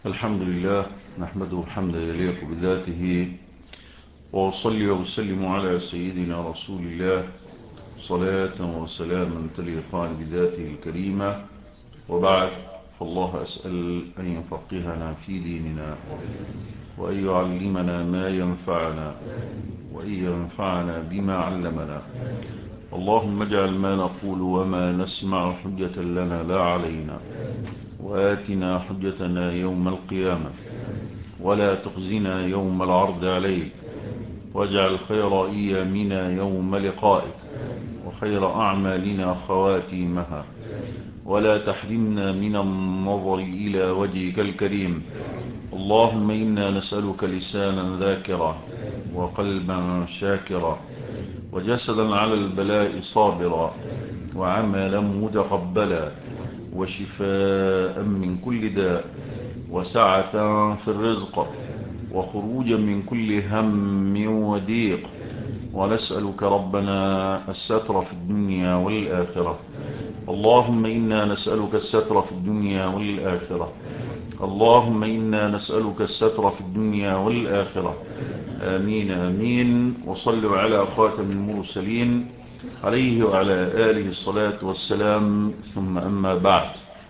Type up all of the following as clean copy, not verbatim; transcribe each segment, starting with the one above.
الحمد لله نحمده حمدا يليق بذاته، وأصلي وأسلم على سيدنا رسول الله صلاة وسلاما تليقان بذاته الكريمة. وبعد، فالله أسأل أن يفقهنا في ديننا، وأن يعلمنا ما ينفعنا، وأن ينفعنا بما علمنا. اللهم اجعل ما نقول وما نسمع حجة لنا لا علينا، وآتنا حجتنا يوم القيامة، ولا تخزنا يوم العرض عليك، واجعل خير أيامنا يوم لقائك، وخير أعمالنا خواتيمها، ولا تحرمنا من النظر إلى وجهك الكريم. اللهم إنا نسألك لسانا ذاكرا، وقلبا شاكرا، وجسدا على البلاء صابرا، وعملا متقبلا، وشفاء من كل داء، وسعة في الرزق، وخروجا من كل هم وضيق. ونسألك ربنا الستر في الدنيا والآخرة. اللهم إنا نسألك الستر في الدنيا والآخرة. اللهم إنا نسألك الستر في الدنيا والآخرة. آمين آمين. وصلوا على خاتم المرسلين عليه وعلى آله الصلاة والسلام، ثم أما بعد،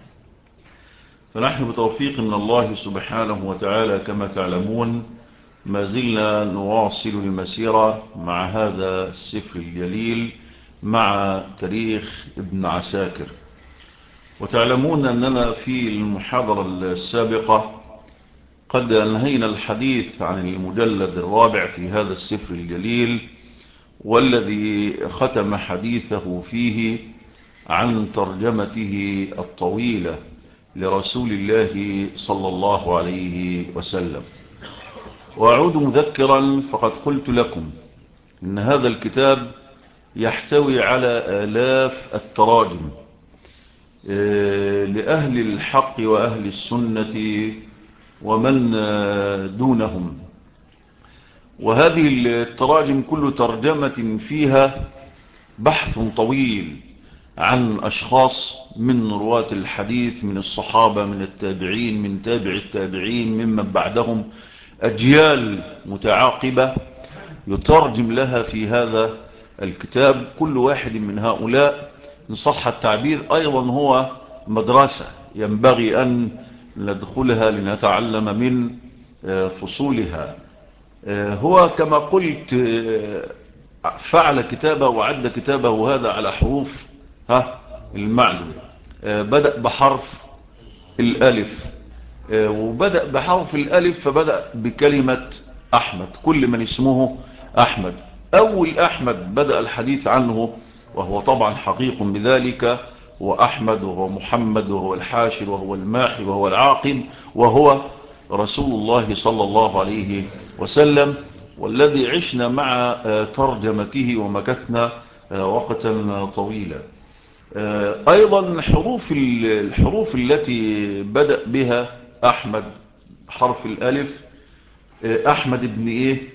فنحن بتوفيق من الله سبحانه وتعالى كما تعلمون ما زلنا نواصل المسيرة مع هذا السفر الجليل، مع تاريخ ابن عساكر. وتعلمون أننا في المحاضرة السابقة قد أنهينا الحديث عن المجلد الرابع في هذا السفر الجليل، والذي ختم حديثه فيه عن ترجمته الطويلة لرسول الله صلى الله عليه وسلم. وأعود مذكرا، فقد قلت لكم إن هذا الكتاب يحتوي على آلاف التراجم لأهل الحق وأهل السنة ومن دونهم. وهذه التراجم كل ترجمة فيها بحث طويل عن أشخاص من رواة الحديث، من الصحابة، من التابعين، من تابع التابعين، ممن بعدهم، أجيال متعاقبة يترجم لها في هذا الكتاب. كل واحد من هؤلاء إن صح التعبير أيضا هو مدرسة ينبغي أن ندخلها لنتعلم من فصولها. هو كما قلت فعل كتابه وعد كتابه هذا على حروف المعلم. بدأ بحرف الألف، وبدأ بحرف الألف فبدأ بكلمة أحمد، كل من اسمه أحمد. أول أحمد بدأ الحديث عنه، وهو طبعا حقيق بذلك، هو أحمد، وهو محمد، وهو الحاشر، وهو الماحي، وهو العاقب، وهو رسول الله صلى الله عليه وسلم، والذي عشنا مع ترجمته ومكثنا وقتا طويلا. أيضا الحروف التي بدأ بها أحمد، حرف الألف، أحمد ابن إيه؟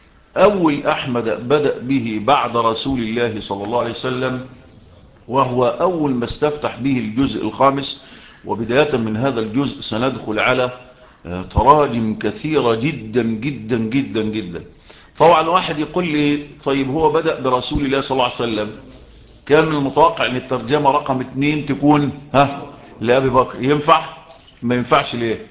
أول أحمد بدأ به بعد رسول الله صلى الله عليه وسلم، وهو أول ما استفتح به الجزء الخامس. وبداية من هذا الجزء سندخل على تراجم كثيرة جدا جدا جدا جدا. طبعا واحد يقول لي طيب هو بدأ برسول الله صلى الله عليه وسلم، كان من المتوقع ان الترجمة رقم 2 تكون لأبي بكر. ينفع؟ ما ينفعش. ليه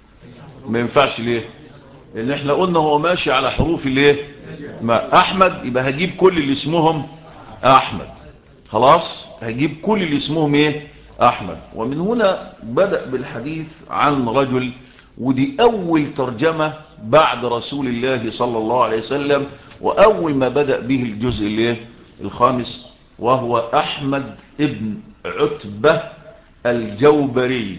ما ينفعش؟ ليه؟ لان احنا قلنا هو ماشي على حروف الايه، ما احمد، يبقى هجيب كل اللي اسمهم احمد. خلاص، هجيب كل اللي اسمهم ايه، احمد. ومن هنا بدأ بالحديث عن رجل، ودي اول ترجمة بعد رسول الله صلى الله عليه وسلم، واول ما بدأ به الجزء الايه الخامس، وهو احمد ابن عتبة الجوبري.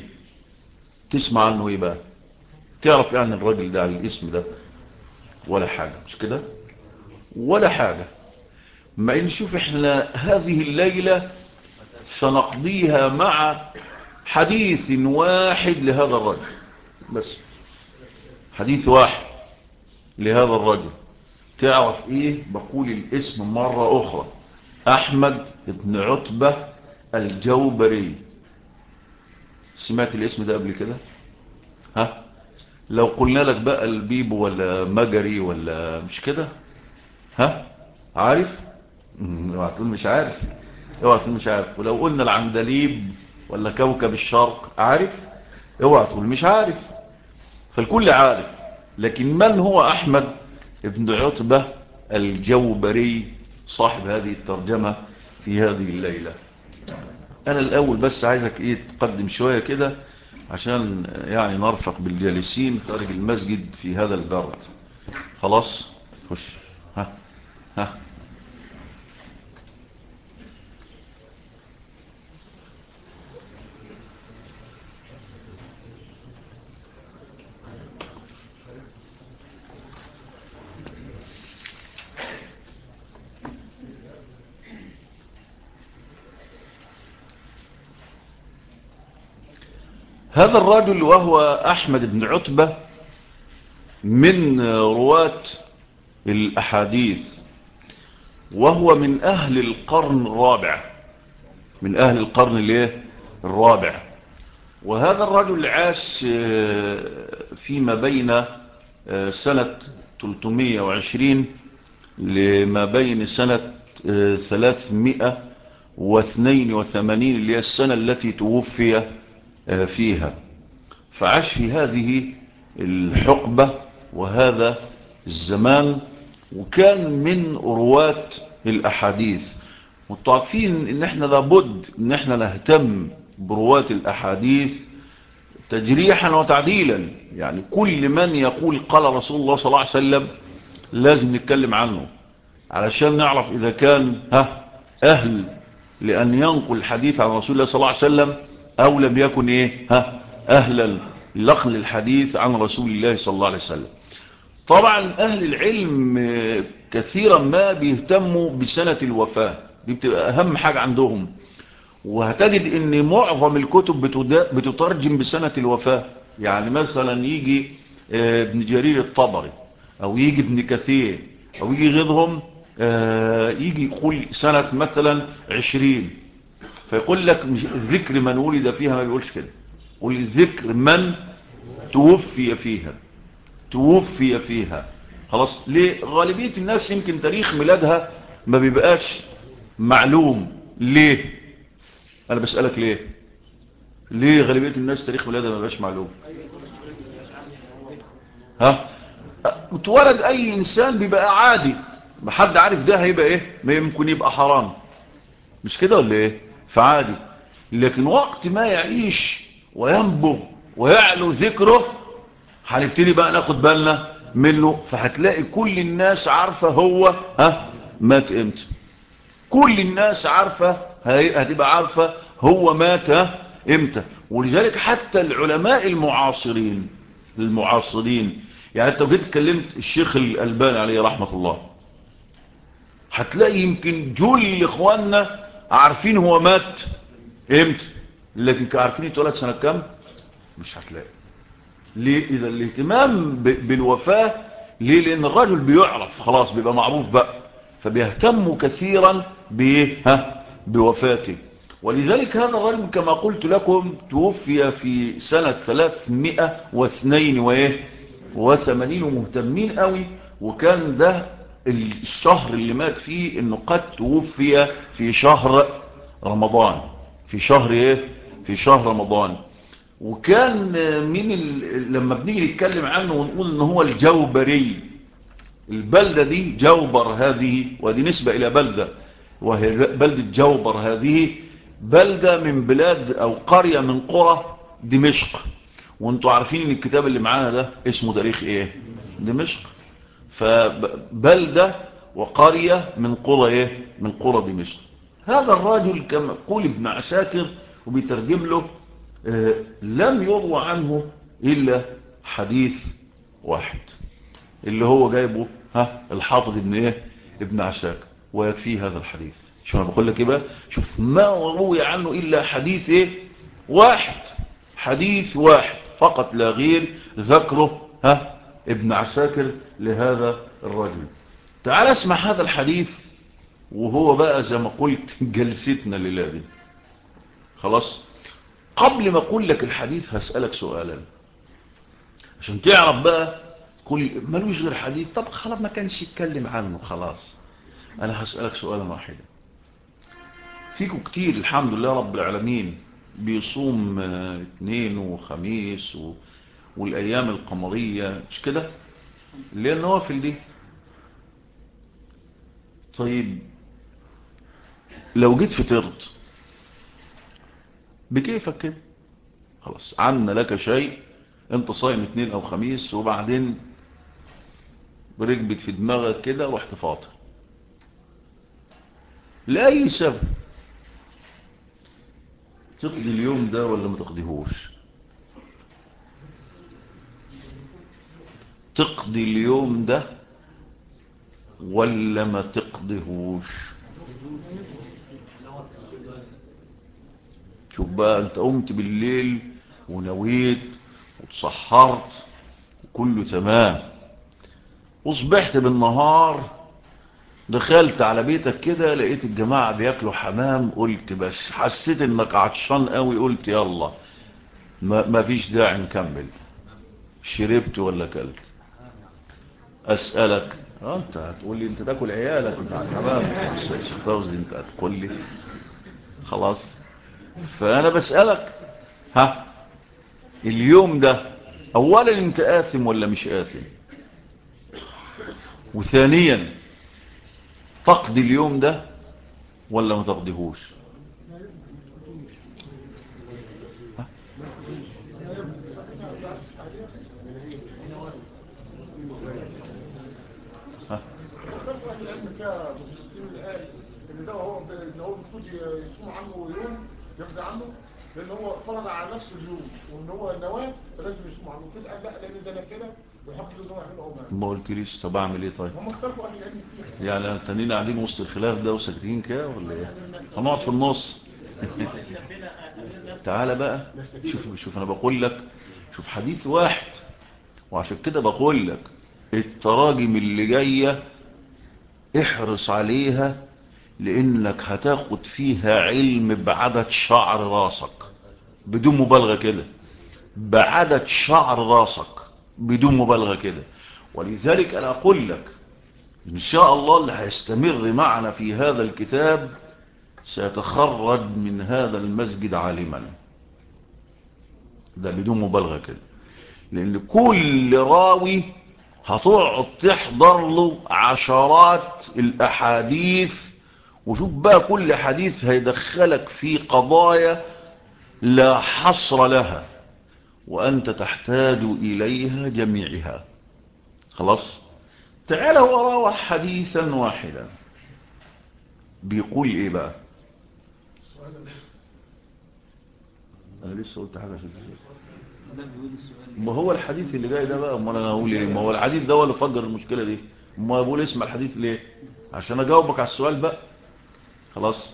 تسمع عنه ايه بقى؟ تعرف يعني الراجل ده على الاسم ده؟ ولا حاجة، مش كده؟ ولا حاجة. ما نشوف احنا هذه الليلة سنقضيها مع حديث واحد لهذا الرجل، بس حديث واحد لهذا الرجل. تعرف ايه؟ بقول الاسم مرة اخرى، احمد بن عتبة الجوبري. سمعت الاسم ده قبل كده؟ لو قلنا لك بقى البيبو ولا مجري ولا مش كده؟ ها عارف؟ اوعى تقول مش عارف، اوعى تقول مش عارف. ولو قلنا العندليب ولا كوكب الشرق عارف؟ اوعى تقول مش عارف. فالكل عارف. لكن من هو أحمد بن عتبة الجوبري صاحب هذه الترجمة في هذه الليلة؟ أنا الأول بس عايزك تقدم شوية كده عشان يعني نرفق بالجالسين خارج المسجد في هذا البرد. خلاص خش. ها ها. هذا الرجل وهو أحمد بن عتبة من رواة الأحاديث، وهو من أهل القرن الرابع، من أهل القرن الرابع. وهذا الرجل عاش فيما بين سنة 320 لما بين سنة 382 اللي هي السنة التي توفي فيها. فعاش في هذه الحقبة وهذا الزمان، وكان من رواة الأحاديث. وطعفين ان احنا لابد ان احنا نهتم برواة الأحاديث تجريحا وتعديلا. يعني كل من يقول قال رسول الله صلى الله عليه وسلم لازم نتكلم عنه، علشان نعرف إذا كان أهل لأن ينقل الحديث عن رسول الله صلى الله عليه وسلم أو لم يكن أهلا لنقل الحديث عن رسول الله صلى الله عليه وسلم. طبعا أهل العلم كثيرا ما بيهتموا بسنة الوفاة، دي بتبقى أهم حاجة عندهم. وهتجد ان معظم الكتب بتترجم بسنة الوفاة. يعني مثلا يجي ابن جرير الطبري او يجي ابن كثير او يجي غيرهم يجي يقول سنة مثلا 20، فيقول لك ذكر من ولد فيها، ما بيقولش كده، يقول ذكر من توفي فيها، توفي فيها. خلاص. ليه؟ غالبية الناس يمكن تاريخ ميلادها ما بيبقاش معلوم. ليه؟ انا بسألك ليه غالبية الناس تاريخ ميلادها ما بقاش معلوم؟ اتولد اي انسان بيبقى عادي، ما حد عارف ده هيبقى ما يمكن يبقى حرام، مش كده ولا فعادي. لكن وقت ما يعيش وينبغ ويعلو ذكره هنبتدي بقى ناخد بالنا منه. فهتلاقي كل الناس عارفة هو مات امتى، كل الناس عارفة هتبقى عارفة هو مات امتى. ولذلك حتى العلماء المعاصرين يعني انت لو جيت اتكلمت الشيخ الألباني عليه رحمة الله، هتلاقي يمكن جل اخواننا عارفين هو مات امتى، لكن عارفين اتولد سنة كام مش هتلاقي. ليه؟ اذا الاهتمام بالوفاة ليه؟ لان الرجل بيعرف خلاص، بيبقى معروف بقى، فبيهتموا كثيرا بوفاته. ولذلك هذا الرجل كما قلت لكم توفي في سنة 382 ومهتمين قوي. وكان ده الشهر اللي مات فيه انه قد توفي في شهر رمضان، في شهر رمضان. وكان لما بنيجي نتكلم عنه ونقول ان هو الجوبري، البلدة دي جوبر هذه، ودي نسبة الى بلدة وهي بلدة جوبر هذه، بلدة من بلاد او قرية من قرى دمشق. وانتوا عارفين ان الكتاب اللي معانا ده اسمه تاريخ دمشق. فبلدة وقرية من قرى من قرى دمشق. هذا الرجل كما يقول ابن عساكر وبيترجم له لم يروى عنه إلا حديث واحد اللي هو جايبه الحافظ ابن عساكر، ويكفيه هذا الحديث. شو انا بقول لك بقى، شوف ما روي عنه إلا حديث واحد، حديث واحد فقط لا غير ذكره ابن عساكر لهذا الرجل. تعال اسمع هذا الحديث، وهو بقى زي ما قلت جلستنا الليلة دي. خلاص. قبل ما اقول لك الحديث هسألك سؤالا. عشان تعرف بقى كل ملوش غير حديث. طب خلاص ما كانش يتكلم عنه خلاص. انا هسألك سؤالا واحدا. فيكم كتير الحمد لله رب العالمين بيصوم اثنين وخميس والايام القمرية مش كده اللي هي النوافل دي. طيب لو جيت فطرت بكيفك كده خلاص، عنا لك شيء، انت صايم اثنين او خميس وبعدين بركبت في دماغك كده رحت فاطر لأي سبب، تقضي اليوم ده ولا ما تقضيهوش؟ تقضي اليوم ده ولا ما تقضيهوش؟ شوف بقى، انت قمت بالليل ونويت وتصحرت وكله تمام، وصبحت بالنهار دخلت على بيتك كده لقيت الجماعة بياكلوا حمام، قلت بس حسيت انك عطشان قوي، قلت يلا ما فيش داعي نكمل، شربت ولا كلت؟ اسألك انت هتقول لي انت تاكل عيالك بتاع الحمام، شيخ فوزي انت هتقول لي خلاص. فانا بسألك ها، اليوم ده اولا انت آثم ولا مش آثم؟ وثانيا تقضي اليوم ده ولا ما تقضيهوش؟ ان ده هو المفروض يصوم عنه يوم يقضي عنه، لان هو فرض على نفسه اليوم وان هو النواه فلازم يصوم عنه. في قال لا لان ده انا كده ويحط له ده ويعمله او ما قلتليش طب اعمل ايه؟ طيب هم اختلفوا اهل العلم فيها. يعني التانيين قاعدين وسط الخلاف ده وساكتين كده ولا ايه؟ هنقعد في النص. تعالى بقى شوف انا بقول لك شوف حديث واحد، وعشان كده بقول لك التراجم اللي جايه احرص عليها، لانك هتاخد فيها علم بعدد شعر راسك بدون مبالغه كده، بعدد شعر راسك بدون مبالغه كده. ولذلك انا اقول لك ان شاء الله اللي هيستمر معنا في هذا الكتاب سيتخرج من هذا المسجد عالما، ده بدون مبالغه كده، لان كل راوي هتقعد تحضر له عشرات الاحاديث، وشوف بقى كل حديث هيدخلك في قضايا لا حصر لها وانت تحتاج اليها جميعها. خلاص تعالى وراوح حديثا واحدا بيقول ايه بقى؟ انا لسه قلت حاجه ما هو الحديث اللي جاي ده بقى، ما انا هقول ايه؟ ما هو الحديث ده هو اللي فجر المشكله دي. ما بقول اسمع الحديث ليه؟ عشان اجاوبك على السؤال بقى. خلاص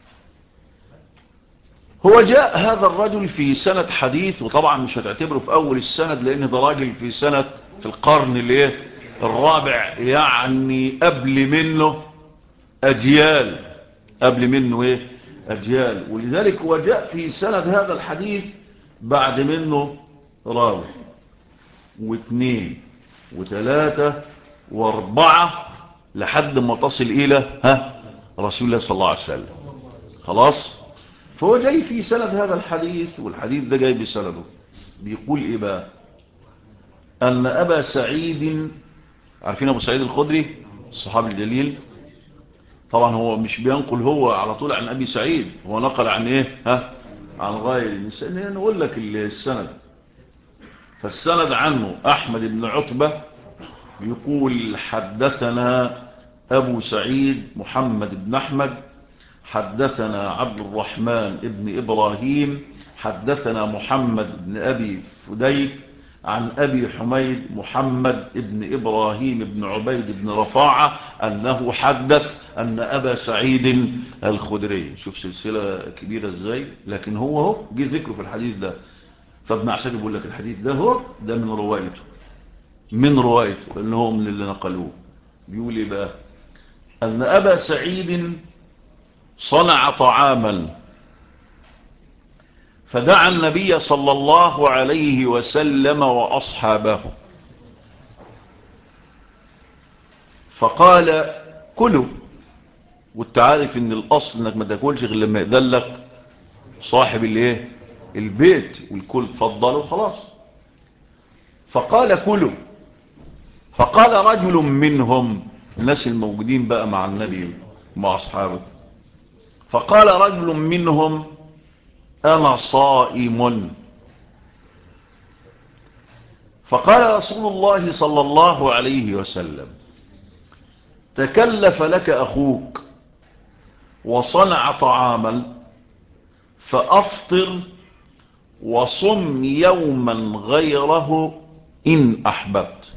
هو جاء هذا الرجل في سنة حديث، وطبعا مش هتعتبره في اول السند لان ده راجل في سنة في القرن الايه الرابع، يعني قبل منه اجيال، قبل منه ايه اجيال. ولذلك هو جاء في سند هذا الحديث بعد منه راوي واثنين وثلاثة واربعة لحد ما تصل الى رسول الله صلى الله عليه وسلم. خلاص فهو جاي في سند هذا الحديث، والحديث ده جاي بسنده. بيقول ايه بقى؟ ان ابا سعيد، عارفين ابو سعيد الخدري الصحابي الجليل، طبعا هو مش بينقل هو على طول عن ابي سعيد، هو نقل عن ايه عن غير. نقول لك السند. فالسند عنه احمد بن عتبة يقول حدثنا ابو سعيد محمد بن احمد حدثنا عبد الرحمن ابن إبراهيم حدثنا محمد بن أبي فديك عن أبي حميد محمد ابن إبراهيم بن عبيد بن رفاعة أنه حدث أن أبا سعيد الخدري. شوف سلسلة كبيرة ازاي، لكن هو جه ذكره في الحديث ده. فابن عساكر بيقول لك الحديث ده ده من روايته، من روايته اللي هو من اللي نقلوه. بيقول ايه بقى؟ أن أبا سعيد صنع طعاما فدعا النبي صلى الله عليه وسلم وأصحابه فقال كلوا، وانت عارف ان الاصل انك ما تاكلش غير لما يدلك صاحب الايه البيت، والكل فضلوا خلاص. فقال كلوا، فقال رجل منهم، الناس الموجودين بقى مع النبي مع اصحابه، فقال رجل منهم انا صائم. فقال رسول الله صلى الله عليه وسلم تكلف لك اخوك وصنع طعاما فافطر وصم يوما غيره ان احببت.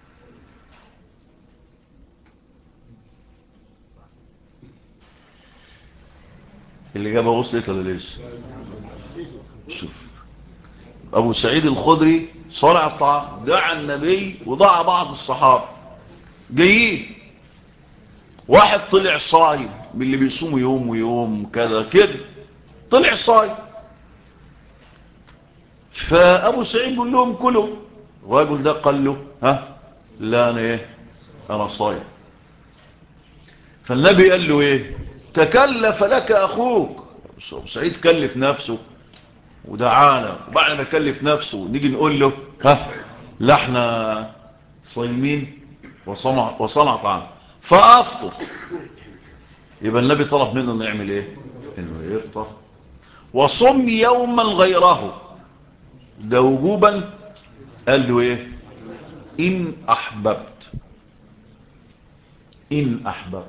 الإجابة وصلت ولا لسه؟ شوف، أبو سعيد الخدري صنع الطعام، دعا النبي ودعا بعض الصحابة جايين، واحد طلع صايم من اللي بيصوموا يوم ويوم كذا كده، طلع صايم. فأبو سعيد بيقول لهم كلوا، الراجل ده قال له ها لا أنا إيه أنا صايم. فالنبي قال له إيه تكلف لك أخوك. أبو سعيد كلف نفسه ودعانا، وبعد ما كلف نفسه نيجي نقول له ها لا احنا صايمين وصنع طعام فافطر. يبقى النبي طلب منه انه يعمل ايه انه يفطر. وصم يوما غيره، ده وجوبا. قال له ايه ان احببت، ان احببت.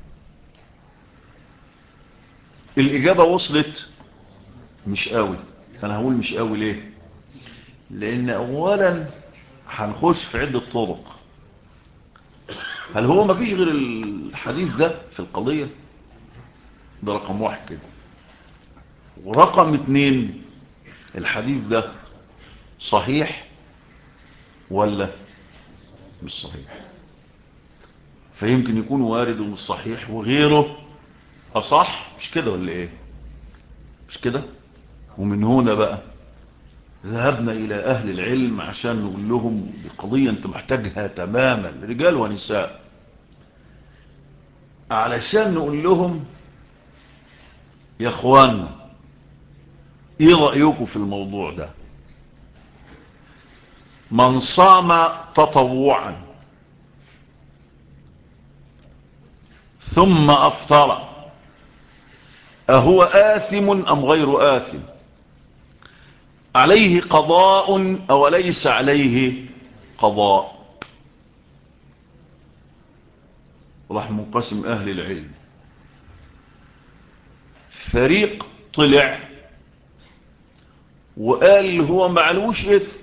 الاجابة وصلت مش قوي. انا هقول مش قوي ليه؟ لان اولا هنخش في عدة طرق. هل هو ما فيش غير الحديث ده في القضية؟ ده رقم واحد كده. ورقم اتنين، الحديث ده صحيح ولا مش صحيح؟ فيمكن يكون وارد ومش صحيح وغيره أصح، مش كده ولا ايه؟ مش كده؟ ومن هنا بقى ذهبنا إلى أهل العلم عشان نقول لهم القضية أنت محتاجها تماما، رجال ونساء، علشان نقول لهم يا اخوانا ايه رأيكم في الموضوع ده؟ من صام تطوعا ثم افطر اهو آثم ام غير آثم؟ عليه قضاء او ليس عليه قضاء؟ راح منقسم اهل العلم. فريق طلع وقال هو معلوش اثم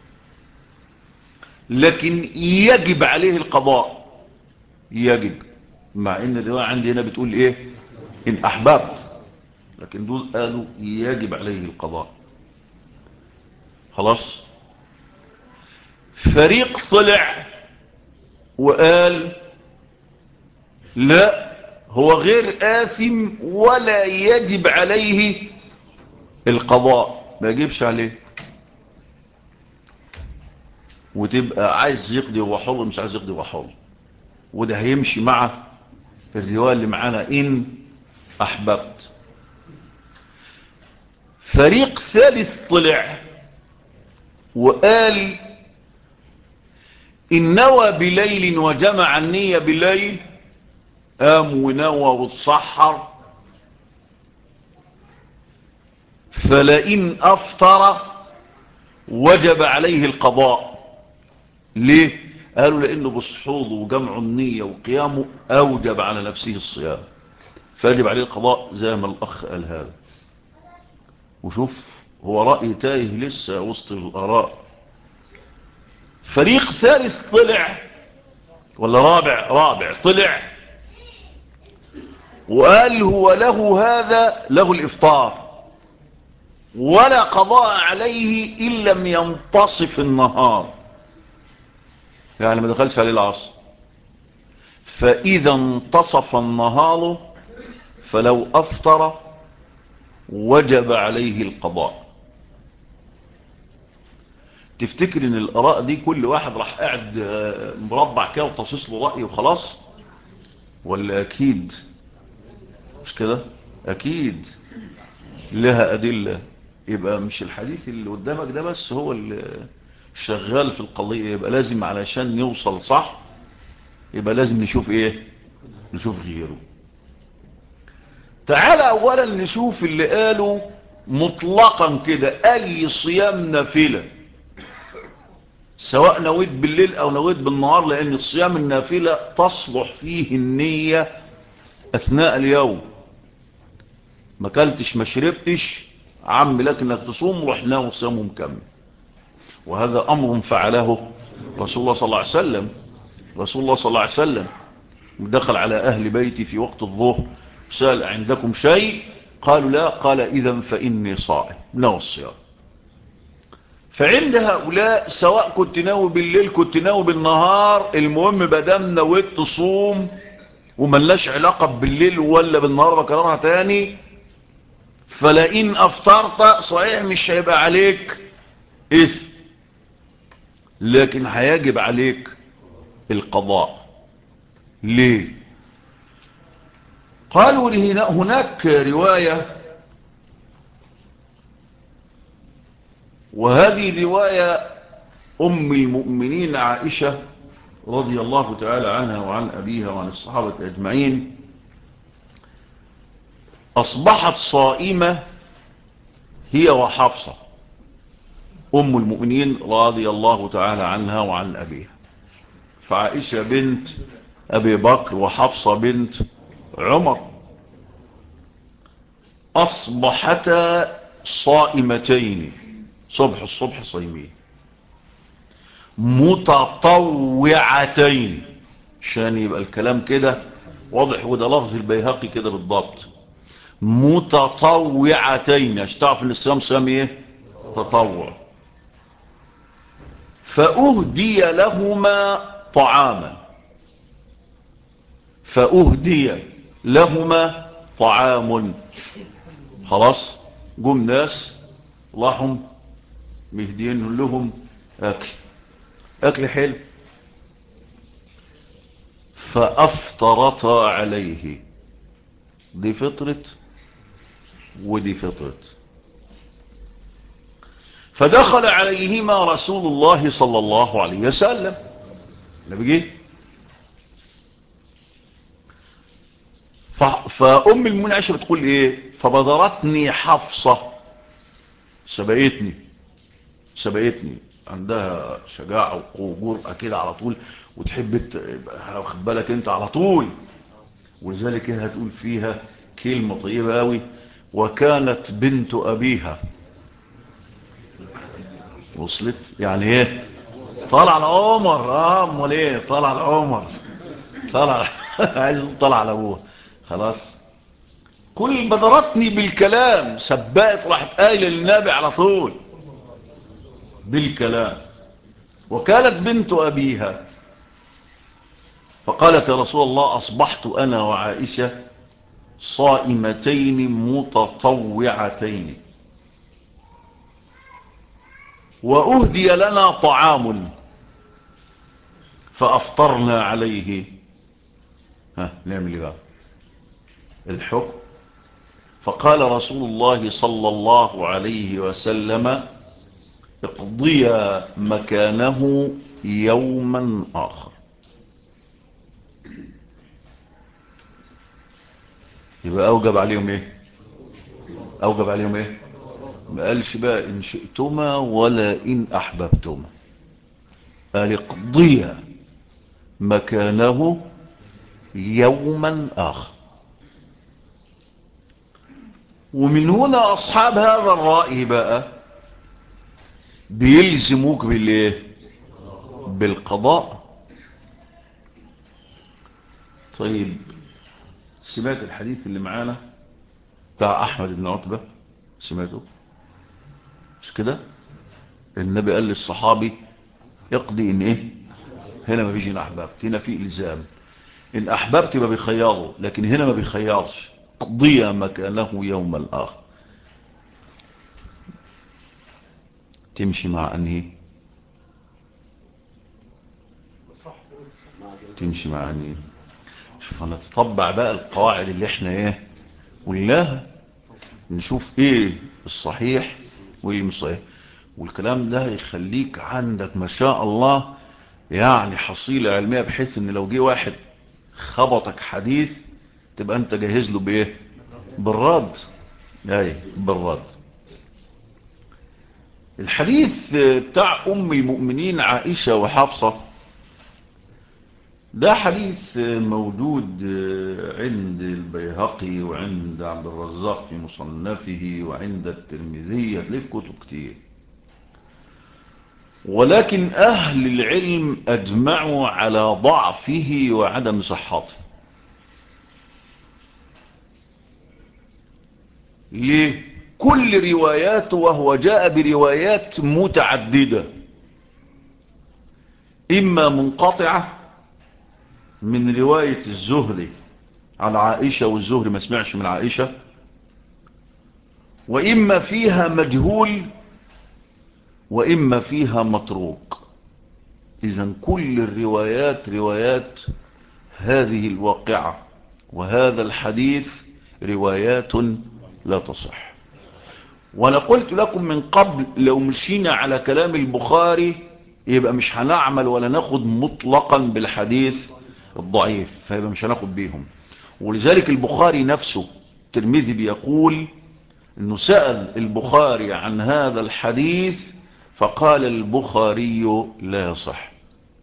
لكن يجب عليه القضاء، يجب، مع ان الرواية عندي هنا بتقول ايه ان احببت، لكن دول قالوا يجب عليه القضاء. خلاص. فريق طلع وقال لا هو غير آثم ولا يجب عليه القضاء، ما يجبش عليه، وتبقى عايز يقضي هو حر، مش عايز يقضي هو حر. وده هيمشي مع الرواية اللي معانا إن أحببت. فريق ثالث طلع وقال إن نوى بليل وجمع النية بليل، قام ونوى وتصحر، فلئن أفطر وجب عليه القضاء. ليه؟ قالوا لأنه بصحوضه وجمع النية وقيامه أوجب على نفسه الصيام، فيجب عليه القضاء زي ما الأخ قال هذا. وشوف هو رأي تايه لسه وسط الآراء. فريق ثالث طلع ولا رابع طلع وقال هو له هذا له الإفطار ولا قضاء عليه إن لم ينتصف النهار، يعني ما دخلش عليه العصر. فإذا انتصف النهار فلو أفطر وجب عليه القضاء. تفتكر ان الاراء دي كل واحد راح قاعد مربع كده وتصيص له رأي وخلاص؟ ولا اكيد مش كده؟ اكيد لها ادلة. يبقى مش الحديث اللي قدامك ده بس هو اللي شغال في القضية، يبقى لازم علشان نوصل صح يبقى لازم نشوف ايه؟ نشوف غيره. تعال اولا نشوف اللي قالوا مطلقا كده اي صيام نافلة سواء نويت بالليل او نويت بالنهار، لان الصيام النافلة تصلح فيه النية اثناء اليوم. ما كلتش ما شربتش عم لكنك تصوم روح نام وصيامه مكمل. وهذا امر فعله رسول الله صلى الله عليه وسلم. رسول الله صلى الله عليه وسلم دخل على اهل بيتي في وقت الظهر سأل عندكم شيء؟ قالوا لا. قال اذا فاني صائم. نوى الصيام. فعند هؤلاء سواء كنت ناوي بالليل كنت ناوي بالنهار، المهم بدام نويت تصوم وملناش علاقة بالليل ولا بالنهار، بكررها تاني، فلئن افطرت صحيح مش هيبقى عليك اثم لكن هيجب عليك القضاء. ليه؟ قالوا هناك رواية، وهذه رواية أم المؤمنين عائشة رضي الله تعالى عنها وعن أبيها وعن الصحابة أجمعين، أصبحت صائمة هي وحفصة أم المؤمنين رضي الله تعالى عنها وعن أبيها. فعائشة بنت أبي بكر وحفصة بنت عمر أصبحتا صائمتين، الصبح صايمين، متطوعتين، عشان يبقى الكلام كده واضح، وده لفظ البيهقي كده بالضبط، متطوعتين، عشان تعرف ان الصيام صيام ايه؟ تطوع. فأهدي لهما طعاما، فأهدي لهما طعام. خلاص جم ناس راحوا مهديين لهم اكل حلو، فافطرتا عليه. دي فطرت ودي فطرت. فدخل عليهما رسول الله صلى الله عليه وسلم. النبي جه، فأم المؤمنين عائشة بتقول ايه؟ فبدرتني حفصة، سبقتني، عندها شجاعة وجرأة كده على طول، وتحب واخد بالك انت على طول، ولذلك هي هتقول فيها كلمة طيبة قوي: وكانت بنت أبيها. وصلت يعني ايه؟ طالع على عمر. امال ايه؟ طالع على عمر، عايز طالع على ابوها. خلاص كل بدرتني بالكلام، سبقت راحت قايله للنبي على طول بالكلام. وكانت بنت أبيها فقالت يا رسول الله أصبحت أنا وعائشة صائمتين متطوعتين، وأهدي لنا طعام فأفطرنا عليه. نعمل ايه بقى؟ الحكم. فقال رسول الله صلى الله عليه وسلم اقضي مكانه يوما آخر. يبقى أوجب عليهم ايه؟ ما قالش بقى إن شئتما ولا إن أحببتما، قال اقضي مكانه يوما آخر. ومن هنا أصحاب هذا الرأي بقى بيلزموك بالايه؟ بالقضاء. طيب سمعت الحديث اللي معانا بتاع أحمد بن عتبة؟ سمعته مش كده؟ النبي قال للصحابي اقضي إن إيه؟ هنا ما فيش إن أحببت، هنا في إلزام. إن أحببت ما بيخيره، لكن هنا ما بيخيرش، اقضي مكانه يوم الآخر. تمشي مع أنهي؟ تمشي مع مين؟ شوف هنتطبع بقى القواعد اللي احنا ايه قلناها، نشوف ايه الصحيح وايه مش صحيح، والكلام ده يخليك عندك ما شاء الله يعني حصيلة علمية، بحيث ان لو جه واحد خبطك حديث تبقى انت جاهز له بايه؟ بالرد. اي بالرد. الحديث بتاع ام المؤمنين عائشة وحفصة ده حديث موجود عند البيهقي وعند عبد الرزاق في مصنفه وعند الترمذي، هتلاقيه في كتب كتير، ولكن أهل العلم أجمعوا على ضعفه وعدم صحته. ليه؟ كل رواياته، وهو جاء بروايات متعددة، إما منقطعة من رواية الزهري على عائشة والزهري ما سمعش من عائشة، وإما فيها مجهول، وإما فيها متروك. إذن كل الروايات روايات هذه الواقعة، وهذا الحديث روايات لا تصح. وأنا قلت لكم من قبل لو مشينا على كلام البخاري يبقى مش هنعمل ولا ناخد مطلقا بالحديث الضعيف، فيبقى مش هناخد بيهم. ولذلك البخاري نفسه الترمذي بيقول انه سأل البخاري عن هذا الحديث فقال البخاري لا يصح.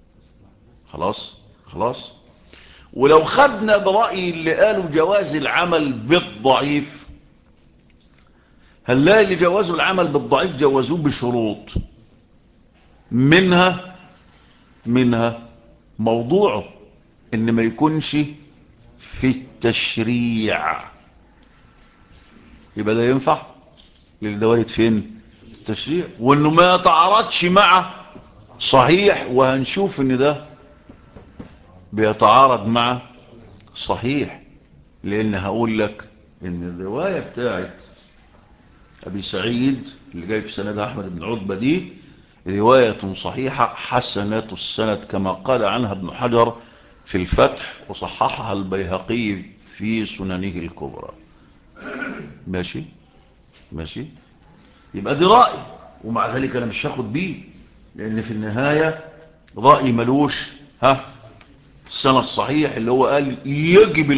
خلاص. ولو خدنا برأي اللي قالوا جواز العمل بالضعيف، هنلاقي اللي جوازوا العمل بالضعيف جوازوه بشروط، منها موضوعه ان ما يكونش في التشريع، يبقى ده ينفع للي ده وارد فين؟ التشريع. وانه ما يتعارضش مع صحيح، وهنشوف ان ده بيتعارض مع صحيح، لان هقول لك ان الرواية بتاعت ابي سعيد اللي جاي في سند احمد بن عتبة دي رواية صحيحة حسنة السند كما قال عنها ابن حجر في الفتح، وصححها البيهقي في سننه الكبرى. ماشي. يبقى دي رأي، ومع ذلك انا مش هاخد بيه، لان في النهاية رأي ملوش السند الصحيح اللي هو قال يجب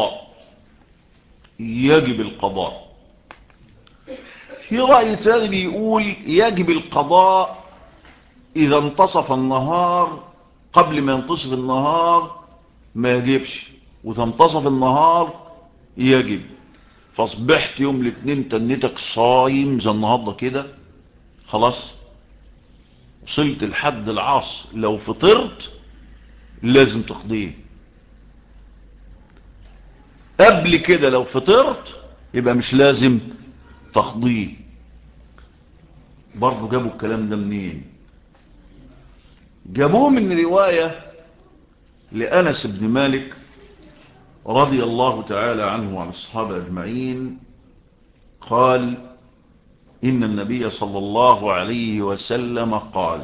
القضاء. في رأي تاني بيقول يجب القضاء إذا انتصف النهار، قبل ما ينتصف النهار ما يجبش، وإذا انتصف النهار يجب. فاصبحت يوم الاثنين تنتك صايم زي النهاردة كده، خلاص وصلت لحد العصر، لو فطرت لازم تقضيه. قبل كده لو فطرت يبقى مش لازم تقضيه. برضو جابوا الكلام ده منين؟ جابوه من رواية لأنس بن مالك رضي الله تعالى عنه وعن الصحابة أجمعين، قال إن النبي صلى الله عليه وسلم قال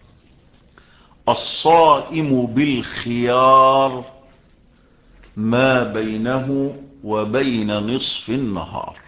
الصائم بالخيار ما بينه وبين نصف النهار.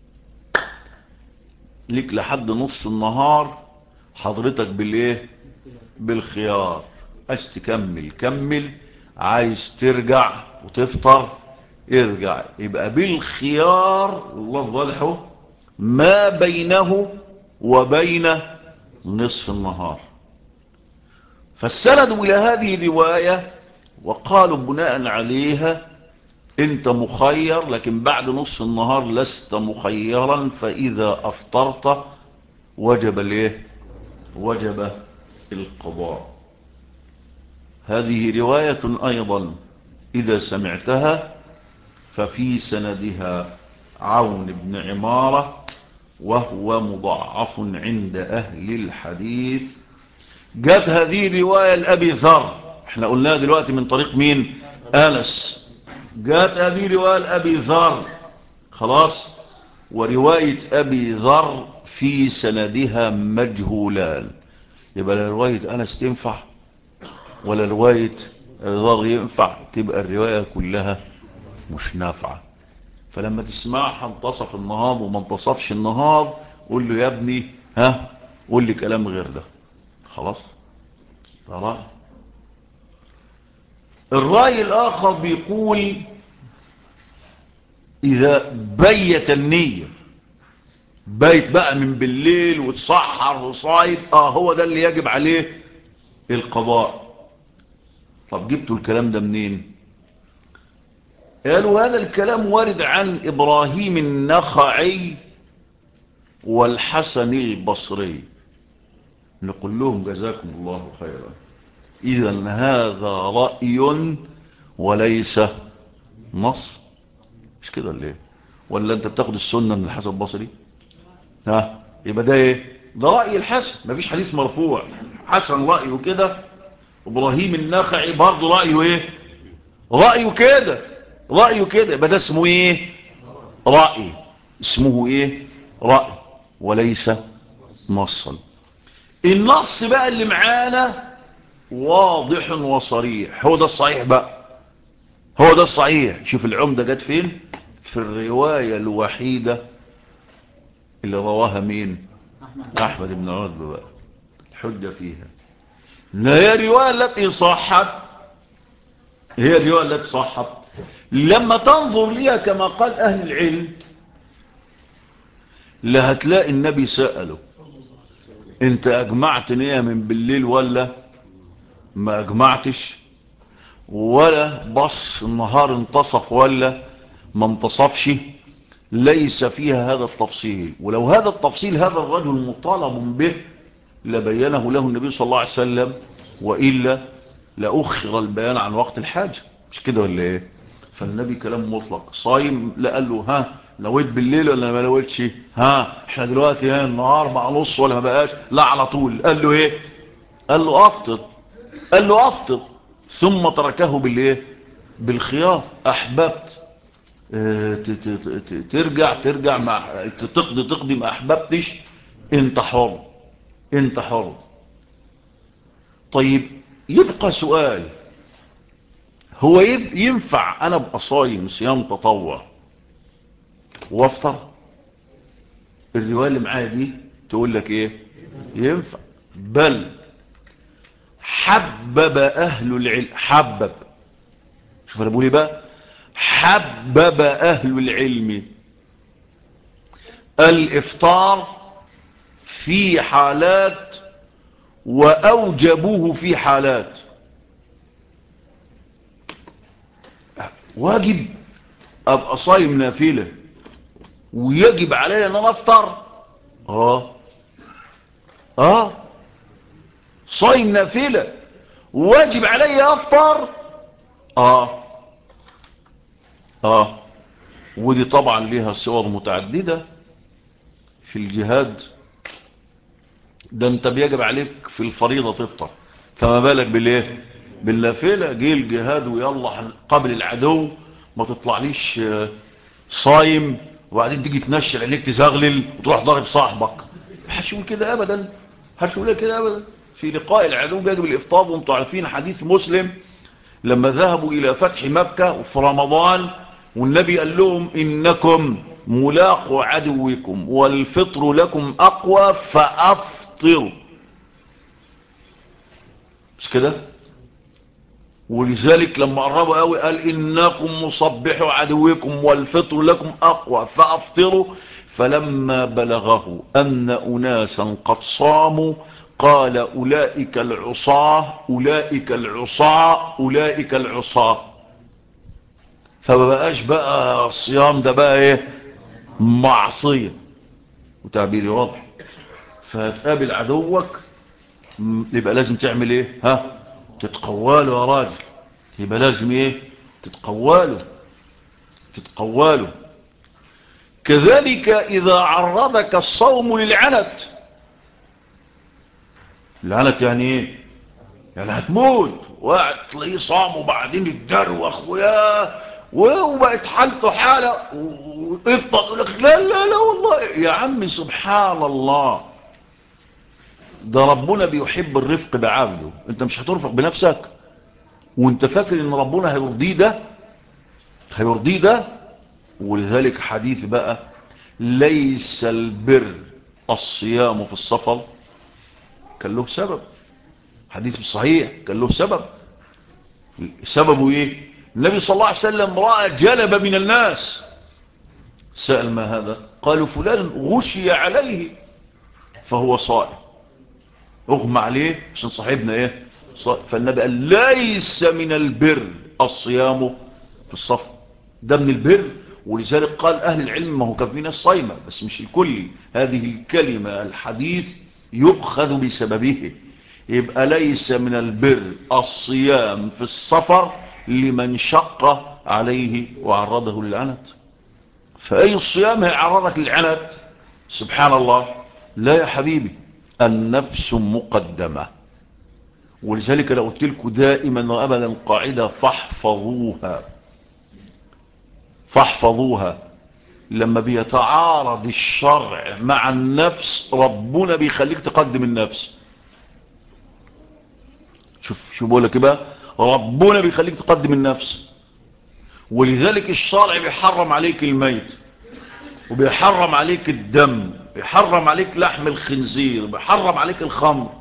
لك لحد نصف النهار حضرتك بالايه؟ بالخيار. عايز تكمل كمل، عايز ترجع وتفطر ارجع. يبقى بالخيار الله واضحه ما بينه وبين نصف النهار. فالسند إلى هذه الرواية وقالوا بناء عليها انت مخير، لكن بعد نصف النهار لست مخيرا، فإذا أفطرت وجب الايه؟ وجب القضاء. هذه رواية أيضا إذا سمعتها ففي سندها عون بن عمارة وهو مضعف عند أهل الحديث. جاءت هذه الرواية لأبي ذر، احنا قلناها دلوقتي من طريق مين؟ أنس. جاءت هذه الرواية لأبي ذر، خلاص، ورواية أبي ذر في سندها مجهولان، يبقى رواية أنس تنفع ولا رواية ضر ينفع، تبقى الرواية كلها مش نافعة. فلما تسمعها انتصف النهار وما انتصفش النهار قول له يا ابني قول لي كلام غير ده. خلاص. طبعا الرأي الآخر بيقول إذا بيت النية، بيت بقى من بالليل وتصحر وصايد، هو ده اللي يجب عليه القضاء. طب جبتوا الكلام ده منين؟ قالوا هذا الكلام وارد عن إبراهيم النخعي والحسن البصري. نقول لهم جزاكم الله خيرا، إذن هذا رأي وليس نص. مش كده ليه؟ ولا انت بتاخد السنة من الحسن البصري؟ يبقى ده ايه؟ ده رأي الحسن، مفيش حديث مرفوع. حسن رأيه كده، ابراهيم النخعي برضه رأيه ايه؟ رأيه كده، رأيه كده. يبقى ده اسمه ايه؟ رأي. اسمه ايه؟ رأي وليس نصا. النص بقى اللي معانا واضح وصريح، هو ده الصحيح بقى، هو ده الصحيح. شوف العمدة جت فين؟ في الرواية الوحيدة اللي رواها مين؟ أحمد بن عتبة بقى. الحجة فيها هي الرواية التي صحت، هي الرواية التي صحت. لما تنظر ليها كما قال أهل العلم، لا هتلاقي النبي سأله انت أجمعت نية من بالليل ولا ما أجمعتش، ولا بص النهار انتصف ولا ما انتصفش. ليس فيها هذا التفصيل. ولو هذا التفصيل هذا الرجل مطالب به لبينه له النبي صلى الله عليه وسلم، وإلا لأخر البيان عن وقت الحاجة. مش كده ولا ايه؟ فالنبي كلام مطلق. صايم لا قال له نويت بالليل ولا ما نويتش؟ احنا دلوقتي النهار مع نص ولا ما بقاش؟ لا على طول. قال له ايه؟ قال له افطر. قال له افطر ثم تركه بالايه؟ بالخيار. احببت ترجع مع تقضي ما احببتش، انت حر، انت حر. طيب يبقى سؤال، هو ينفع انا ابقى صايم صيام تطوع وافطر؟ الرواية اللي معايا دي تقول لك ايه؟ ينفع. بل حبب اهل العلم، حبب، شوف انا بقول ايه بقى، حبب اهل العلم الافطار في حالات واوجبوه في حالات. واجب ابقى صايم نافله ويجب علي ان انا افطر؟ صايم نافله واجب علي افطر؟ ودي طبعا ليها صور متعددة في الجهاد. ده انت بيجب عليك في الفريضة تفطر، فما بالك بالايه؟ بالنافلة. جه الجهاد ويلا قبل العدو، ما تطلعليش صايم وبعدين تيجي تنشر عليك تزغلل وتروح ضارب صاحبك. محدش يقول كده ابدا، محدش يقول كده ابدا. في لقاء العدو يجب الافطار. وانتم عارفين حديث مسلم لما ذهبوا الى فتح مكة وفي رمضان، والنبي قال لهم انكم ملاقوا عدوكم والفطر لكم اقوى فافطروا. مش كده؟ ولذلك لما قربوا قوي قال انكم مصبحوا عدوكم والفطر لكم اقوى فافطروا. فلما بلغه ان اناسا قد صاموا قال اولئك العصاة، اولئك العصاة، اولئك العصاة. فما بقاش بقى الصيام ده بقى ايه؟ معصية. وتعبيري واضح. فهتقابل عدوك يبقى لازم تعمل ايه؟ تتقواله يا راجل. يبقى لازم ايه؟ تتقواله، تتقواله. كذلك اذا عرضك الصوم للعنت. العنت يعني ايه؟ يعني هتموت واحد تلاقيه صام وبعدين الدروخ وبقت حالته حالة وافطر يقول لك لا لا لا والله يا عمي سبحان الله. ده ربنا بيحب الرفق بعبده. انت مش هترفق بنفسك وانت فاكر ان ربنا هيرضيه ده. ولذلك حديث بقى ليس البر الصيام في السفر، كان له سبب. حديث صحيح كان له سبب. سببه ايه؟ النبي صلى الله عليه وسلم رأى جلب من الناس، سأل ما هذا؟ قالوا فلان غشي عليه فهو صائم، اغمى عليه عشان صاحبنا ايه صائم. فالنبي قال ليس من البر الصيام في السفر، ده من البر. ولذلك قال اهل العلم ما هو كان في ناس صايمه بس مش الكل. هذه الكلمه الحديث يؤخذ بسببه. يبقى ليس من البر الصيام في السفر لمن شق عليه وعرضه للعنت. فأي الصيام هيعرضك للعنت؟ سبحان الله. لا يا حبيبي، النفس مقدمة. ولذلك لو قلت لكم دائما وأبدا قاعدة فاحفظوها. لما بيتعارض الشرع مع النفس ربنا بيخليك تقدم النفس. شوف بقول لك بقى، ربنا بيخليك تقدم النفس. ولذلك الشرع بيحرم عليك الميت، وبيحرم عليك الدم، بيحرم عليك لحم الخنزير، بيحرم عليك الخمر.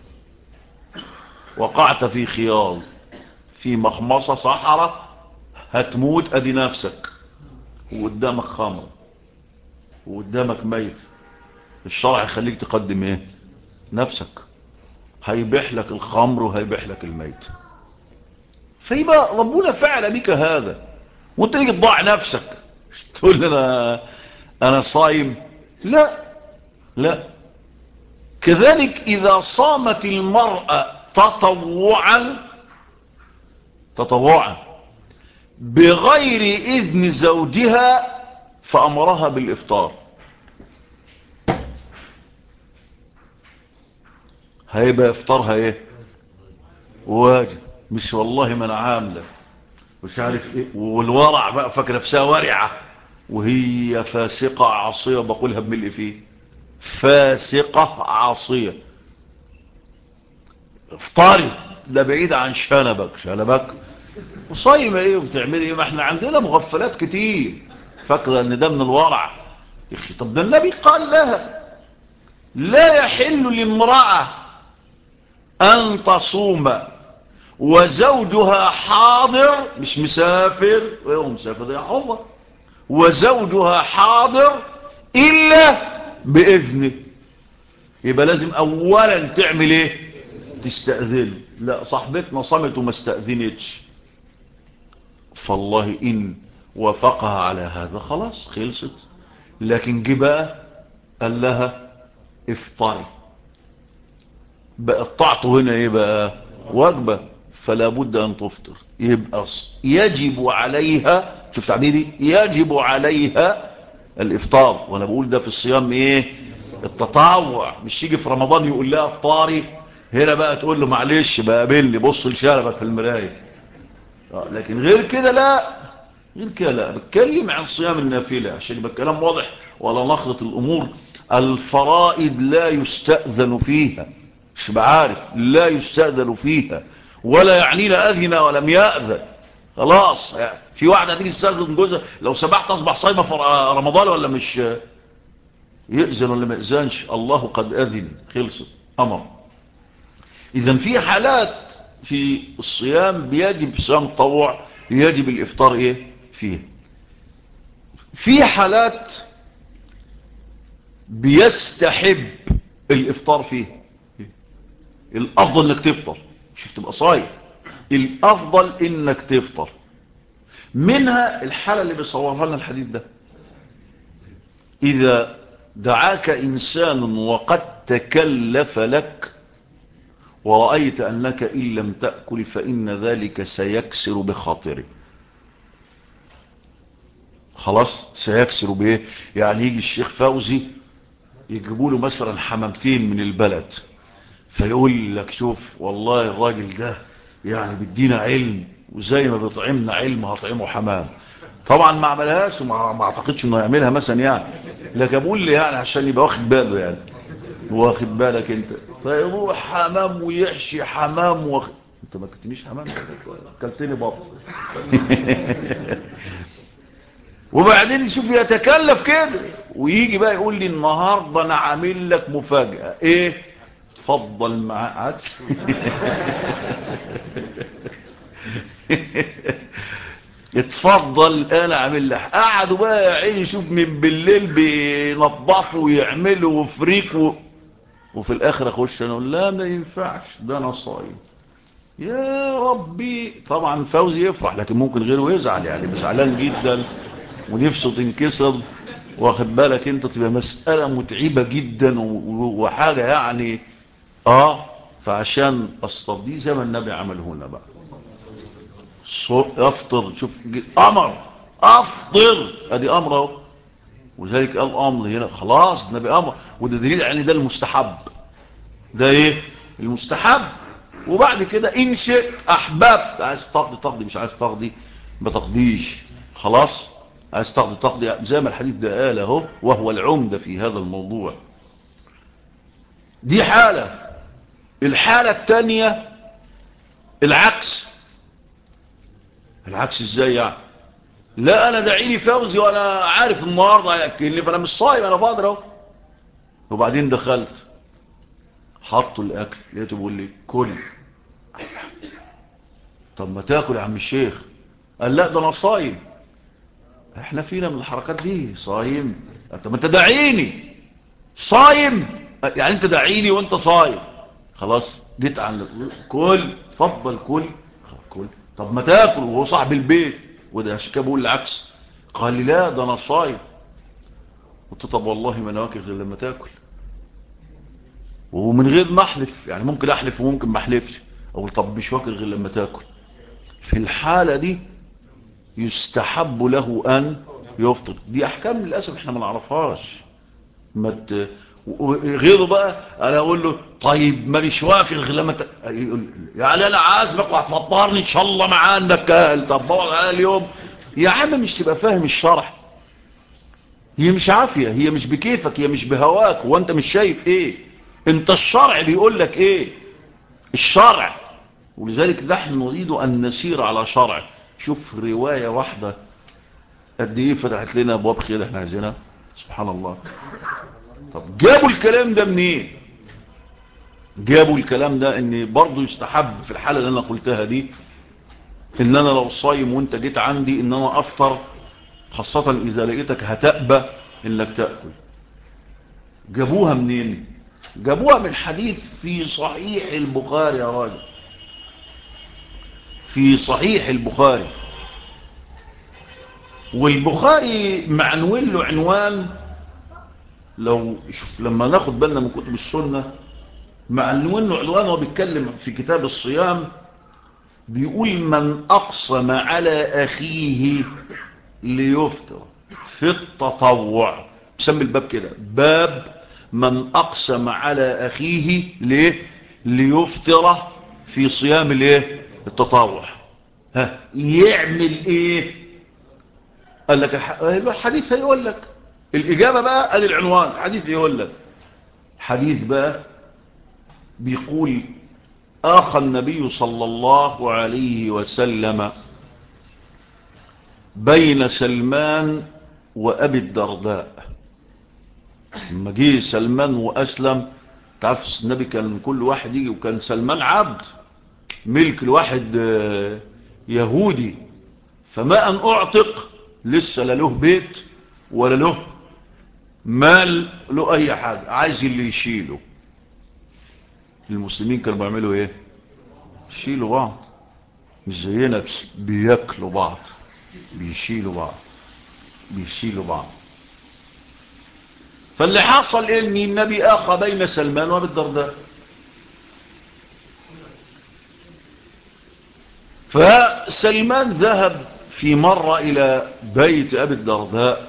وقعت في خيار في مخمصة صحراء هتموت، ادي نفسك وقدامك خمر وقدامك ميت، الشرع يخليك تقدم ايه؟ نفسك. هيبيح لك الخمر وهيبيح لك الميت. فيبقى ربنا فعل بك هذا وانت تيجي تضاع نفسك تقول لي انا صايم. لا. كذلك اذا صامت المرأة تطوعا بغير اذن زوجها فامرها بالافطار، هيبقى افطارها ايه؟ واجب. مش والله ما انا عامله مش عارف ايه، والورع بقى فاكره نفسها ورعه وهي فاسقه عاصيه. بقولها بملء فيه، فاسقه عاصيه. افطاري ده بعيد عن شنبك وصايمه ايه وبتعملي ايه؟ ما احنا عندنا مغفلات كتير فاكره ان ده من الورع. يا اخي طب ده النبي قال لها لا يحل لامراه ان تصوم وزوجها حاضر، مش مسافر، ويوم مسافر ده حظة، وزوجها حاضر إلا بإذنه. يبقى لازم أولا تعمل إيه؟ تستأذن. لا صاحبتنا صمت وما استأذنتش، فالله إن وافقها على هذا خلاص خلصت. لكن جه بقى قال لها افطري، بقى طاعته هنا ايه بقى؟ واجبة، فلا بد ان تفطر. يبقى يجب عليها، شوف تعبيري، يجب عليها الافطار. وانا بقول ده في الصيام ايه؟ التطوع. مش يجي في رمضان يقول لها افطاري، هنا بقى تقول له معلش بقى قابلني بص لشاربك في المراية. لكن غير كده لا. بتكلم عن صيام النافلة عشان يبقى الكلام واضح ولا نخلط الامور. الفرائض لا يستأذن فيها، مش بعارف، لا يستأذن فيها، ولا يعنينا أذن ولم يأذن. خلاص يعني في واحدة هتيجي تستأذن جوزها لو سمحت أصبح صايمة في رمضان ولا مش يأذن ولا ما يأذنش؟ الله قد أذن، خلصت أمر. إذن في حالات في الصيام بيجب في صيام التطوع يجب الإفطار إيه فيه. في حالات بيستحب الإفطار فيه. الافضل انك تفطر، مش تبقى صايم، الافضل انك تفطر. منها الحالة اللي بيصورها لنا الحديث ده، اذا دعاك انسان وقد تكلف لك ورأيت انك ان لم تأكل فان ذلك سيكسر بخاطره. خلاص سيكسر بايه؟ يعني يجي الشيخ فوزي يجيبوا له مثلا حمامتين من البلد، فيقول لك شوف والله الراجل ده يعني بدينا علم وزي ما بيطعمنا علم هطعمه حمام. طبعا ما عملهاش وما اعتقدش انه يعملها مثلا يعني، لكن بقول لي يعني عشان يبقى واخد باله، يعني واخد بالك انت. فيروح حمام ويحشي حمام انت ما كنتنيش حمام، كلتني بط. وبعدين يشوف يتكلف كده ويجي بقى يقول لي النهارده انا عامل لك مفاجأة. ايه؟ اتفضل معاه عدس. اتفضل انا عامل لك. قعدوا بقى يا عيني شوف من بالليل بينظفوا ويعملوا فريك وفي الاخر اخش انا اقول لا ما ينفعش ده انا صايم يا ربي. طبعا فوزي يفرح لكن ممكن غيره يزعل، يعني مش زعلان جدا ونفسه تنكسر، واخد بالك انت، تبقى مسألة متعبة جدا وحاجة يعني. فعشان استرضيه زي ما النبي عمل هنا بقى افطر. شوف امر افطر، ادي امر اهو، وذلك قال امر هنا خلاص النبي امر، وده دليل يعني ده المستحب. ده ايه المستحب. وبعد كده ان شئت احببت، عايز تقضي تقضي، مش عايز تقضي ما تقضيش خلاص. عايز تقضي تقضي زي ما الحديث ده قال اهو، وهو العمدة في هذا الموضوع. دي حالة. الحالة الثانية العكس. العكس ازاي يعني؟ لا انا دعيني فوزي وانا عارف النهارده هياكلني فانا مش صايم انا فاضي اهو. وبعدين دخلت حطوا الاكل لقيته بيقول لي كل. طب ما تاكل يا عم الشيخ. قال لا ده انا صايم. احنا فينا من الحركات دي صايم. طب ما تدعيني صايم، يعني انت دعيني وانت صايم. خلاص جيت عند كل اتفضل كل. كل. طب ما تاكل وهو صاحب البيت. وده عشان كده بقول العكس. قال لي لا ده انا صايم. قلت طب والله ما انا واكل غير لما تاكل، ومن غير ما احلف، يعني ممكن احلف وممكن ما احلفش. اقول طب مش واكل غير لما تاكل. في الحالة دي يستحب له ان يفطر. دي احكام للاسف احنا ما نعرفهاش. غيره بقى انا اقول له طيب ماليش واكل غير لما يقول يعني انا عازمك وهتفطرني ان شاء الله معانا كال. طب بقعد على اليوم يا عم مش تبقى فاهم الشرح. هي مش عافية، هي مش بكيفك، هي مش بهواك، وانت مش شايف ايه. انت الشرع بيقول لك ايه الشرع. ولذلك نحن نريد ان نسير على شرع. شوف رواية واحدة قد ايه فتحت لنا ابواب خير احنا عايزينها. سبحان الله. طب جابوا الكلام ده منين؟ جابوا الكلام ده ان برضو يستحب في الحالة اللي انا قلتها دي ان انا لو صايم وانت جيت عندي ان انا افطر، خاصة اذا لقيتك هتأبى انك تأكل. جابوها منين؟ جابوها من حديث في صحيح البخاري يا راجل، في صحيح البخاري. والبخاري معنوين له عنوان، لو شوف لما ناخد بالنا من كتب السنة معنوين له عنوان. هو بيتكلم في كتاب الصيام بيقول من أقسم على أخيه ليفطر في التطوع. بسمي الباب كده باب من أقسم على أخيه ليه ليفطر في صيام الايه التطوع. ها يعمل ايه؟ قال لك الحديث هيقول لك الإجابة بقى. قال العنوان الحديث يقول لك. حديث بقى بيقول آخى النبي صلى الله عليه وسلم بين سلمان وأبي الدرداء. لما جه سلمان وأسلم، تعرف النبي كان كل واحد يجي، وكان سلمان عبد ملك الواحد يهودي، فما أن أعتق لسه لا له بيت ولا له مال له أي حاجة، عايز اللي يشيله. المسلمين كانوا بيعملوا ايه؟ يشيلوا بعض، مش زينا بياكلوا بعض، بيشيلوا بعض بيشيلوا بعض. فاللي حصل ان النبي اخى بين سلمان وابي الدرداء. فسلمان ذهب في مرة الى بيت ابي الدرداء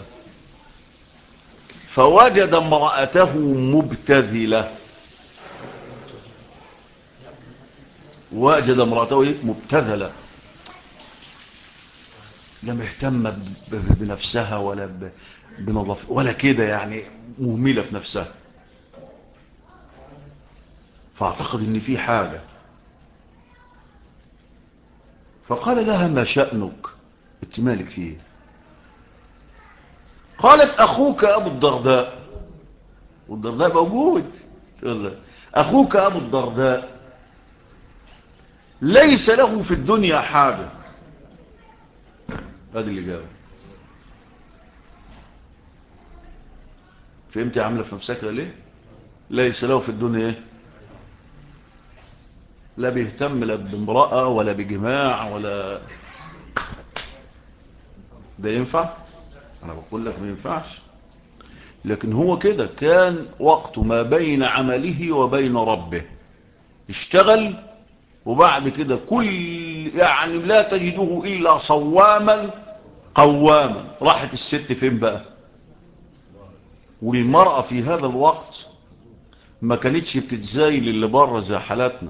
فوجد امرأته مبتذلة. وجد امرأته مبتذلة، لا مهتمة بنفسها ولا بنظف ولا كده، يعني مهملة في نفسها. فاعتقد ان في حاجة. فقال لها ما شأنك، انت مالك فيه؟ قالت اخوك ابو الدرداء. والدرداء موجود. اخوك ابو الدرداء ليس له في الدنيا حاجة. هذه الإجابة. فهمت يا عاملة في نفسك ليه؟ ليس له في الدنيا ايه؟ لا بيهتم لا بامرأة ولا بجماع ولا. ده ينفع؟ انا بقول لك ما ينفعش. لكن هو كده كان وقته ما بين عمله وبين ربه. اشتغل وبعد كده كل يعني لا تجده إلا صواما قواما. راحت الست فين بقى؟ والمرأة في هذا الوقت ما كانتش بتتزايل اللي بره زي حالاتنا.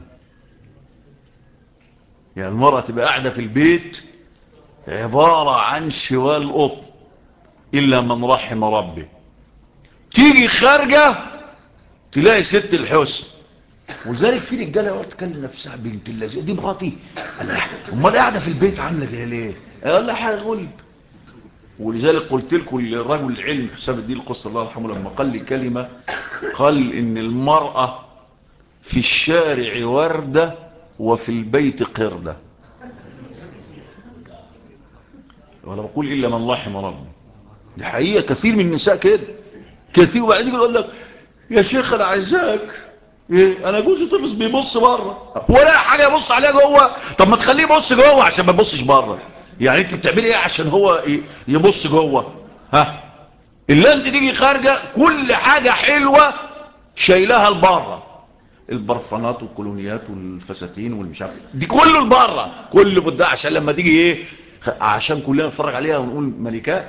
يعني المرأة تبقى قاعدة في البيت عبارة عن شوال قطن إلا من رحم ربه. تيجي خارجة تلاقي ست الحسن. ولذلك في رجاله يقعد تكلم نفسها بنت اللذيذ دي مراتي. امال قاعده في البيت عامله كده ليه؟ قال لها حاجه غلب. ولذلك قلت لكم الرجل العلم حساب الدين القصه الله يرحمه لما قال لي كلمه، قال ان المراه في الشارع ورده وفي البيت قرده. ولا بقول الا من رحم ربي. دي حقيقه كثير من النساء كده كثير. وبعدين يقول لك يا شيخ انا عايزاك ايه؟ انا جوزي طفل بيبص بره ولا حاجه يبص عليها جوه. طب ما تخليه يبص جوه عشان ما يبصش بره. يعني انت بتعملي ايه عشان هو يبص جوه؟ ها؟ الا انت تيجي خارجه كل حاجه حلوه شايلها لبره. البرفانات والكولونيات والفساتين والمش عارف دي كله لبره كله ده عشان لما تيجي ايه؟ عشان كلنا نتفرج عليها ونقول ملكات.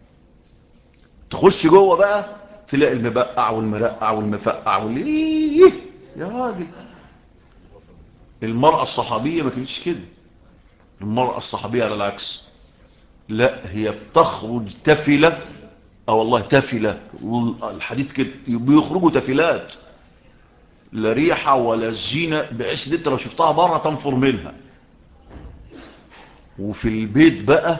تخش جوه بقى تلاقي المبقع والمرقع والمفقع واللي يا راجل. المرأة الصحابية ما كانتش كده. المرأة الصحابية على العكس، لا هي بتخرج تفلة. والله تفلة. الحديث كده بيخرجوا تفلات لا ريحة ولا زينة بحيث انت لو شفتها بره تنفر منها. وفي البيت بقى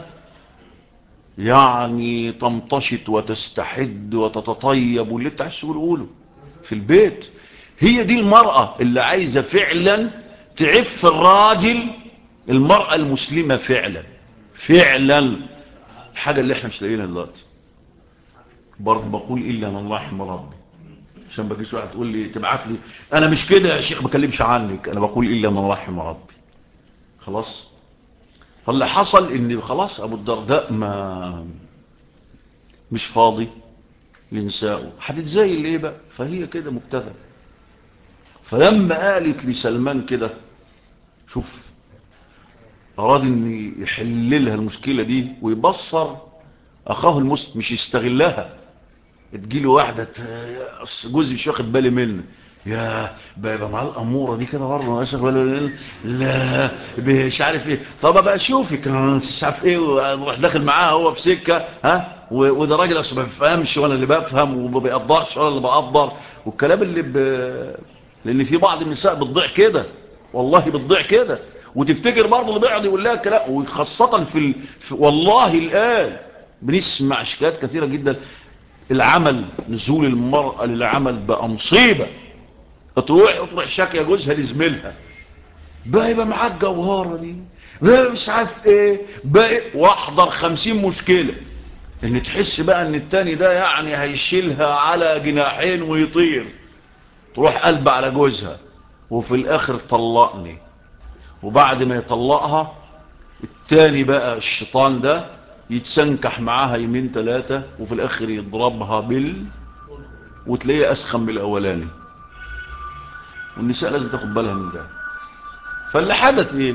يعني تمتشط وتستحد وتتطيب واللي انت عايز تقوله في البيت. هي دي المرأة اللي عايزة فعلا تعف الراجل. المرأة المسلمة فعلا فعلا الحاجة اللي احنا مش لاقيينها دلوقتي. برضه بقول الا من رحم ربي عشان بجيش واحد تقول لي تبعت لي انا مش كده يا شيخ ما بكلمش عنك. انا بقول الا من رحم ربي. خلاص. فاللي حصل ان خلاص ابو الدرداء ما مش فاضي لنسائه. هتتزايل ليه بقى؟ فهي كده مبتذله. فلما قالت لسلمان كده شوف اراد ان يحللها المشكله دي ويبصر اخاه المسلم مش يستغلها. تجيله واحده جوزي مش واخد بالي منه يا بقى مع الاموره دي كده برضه ما اشغل ولا لا مش عارف ايه. طب بقى شوفك مش عارف ايه ونروح داخل معاها هو في سكه ها وده راجل اصلا ما بيفهمش وانا اللي بفهم وما بيقدرش وانا اللي بقدر والكلام اللي لان في بعض النساء بتضيع كده. والله بتضيع كده وتفتكر برضه اللي بيقعد يقول لها كلام. وخاصه والله الان بنسمع شكايات كثيره جدا. العمل نزول المرأة للعمل بقى مصيبة. تروح شاكية جوزها لزميلها بقى يبقى معاك جوهرة دي بقى مش عارف ايه بقى واحضر 50 مشكلة ان تحس بقى ان التاني ده يعني هيشيلها على جناحين ويطير. تروح قلب على جوزها وفي الاخر طلقني. وبعد ما يطلقها التاني بقى الشيطان ده يتسنكح معاها يمين 3 وفي الاخر يضربها وتلاقيه اسخن من الاولاني. والنساء لازم تاخد بالها من ده. فاللي حدث ايه؟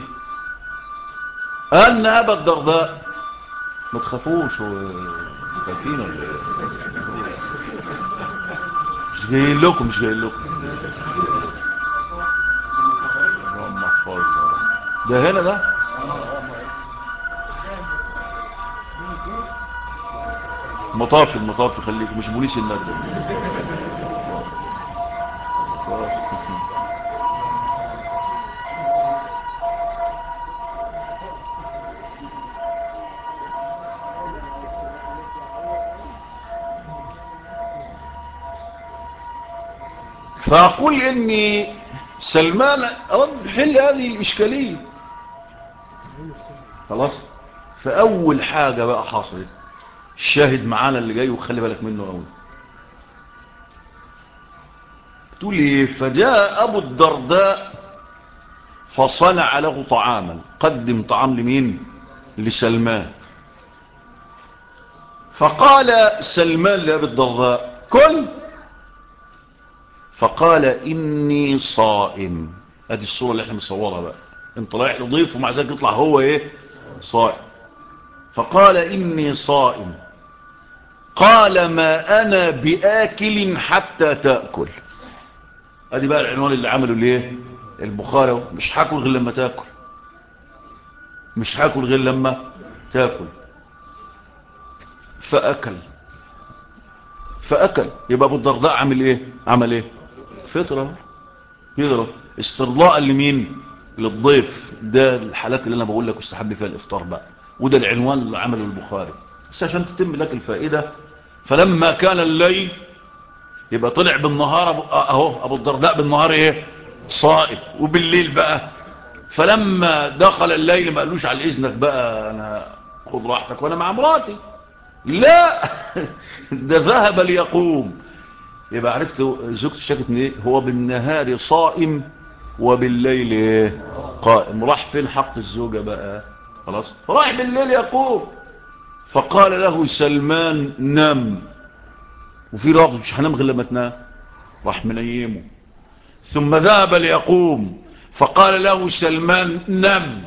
ان ابا الدرداء ما تخافوش خايفين ولا ايه؟ مش جايين لكم مش جايين لكم. اللهم احفظنا. ده هنا ده المطافي خليك مش بوليس النجدة. فأقول إني سلمان رب حل هذه الإشكالية. خلاص. فأول حاجة بقى حصلت، الشاهد معانا اللي جاي وخلي بالك منه أول، تقول لي فجاء أبو الدرداء فصنع له طعاما. قدم طعام لمين؟ لسلمان. فقال سلمان لأبي الدرداء كل. فقال إني صائم. ادي الصورة اللي احنا مصورها بقى، انت رايح لضيف ومع ذلك يطلع هو ايه؟ صائم. فقال إني صائم. قال ما أنا بآكل حتى تأكل. ادي بقى العنوان اللي عمله ليه البخاري، مش هاكل غير لما تاكل، مش هاكل غير لما تاكل. فأكل. يبقى ابو الدرداء عمل ايه؟ فطرة. يضرب استرضاء لمين؟ للضيف. ده الحالات اللي انا بقول لك استحب فيها الافطار بقى، وده العنوان اللي عمله البخاري بس عشان تتم لك الفائدة. فلما كان الليل، يبقى طلع بالنهار اهو ابو الدرداء بالنهار ايه؟ صائم. وبالليل بقى فلما دخل الليل ما قالوش على اذنك بقى انا خد راحتك وانا مع مراتي، لا ده ذهب ليقوم. يبقى عرفت زوجته شكت من ايه؟ هو بالنهار صائم وبالليل ايه؟ قائم. راح فين حق الزوجة بقى؟ خلاص راح بالليل يقوم. فقال له سلمان نم. وفي لفظ مش هنام غير لما تنام. راح منيمه. ثم ذهب ليقوم. فقال له سلمان نم.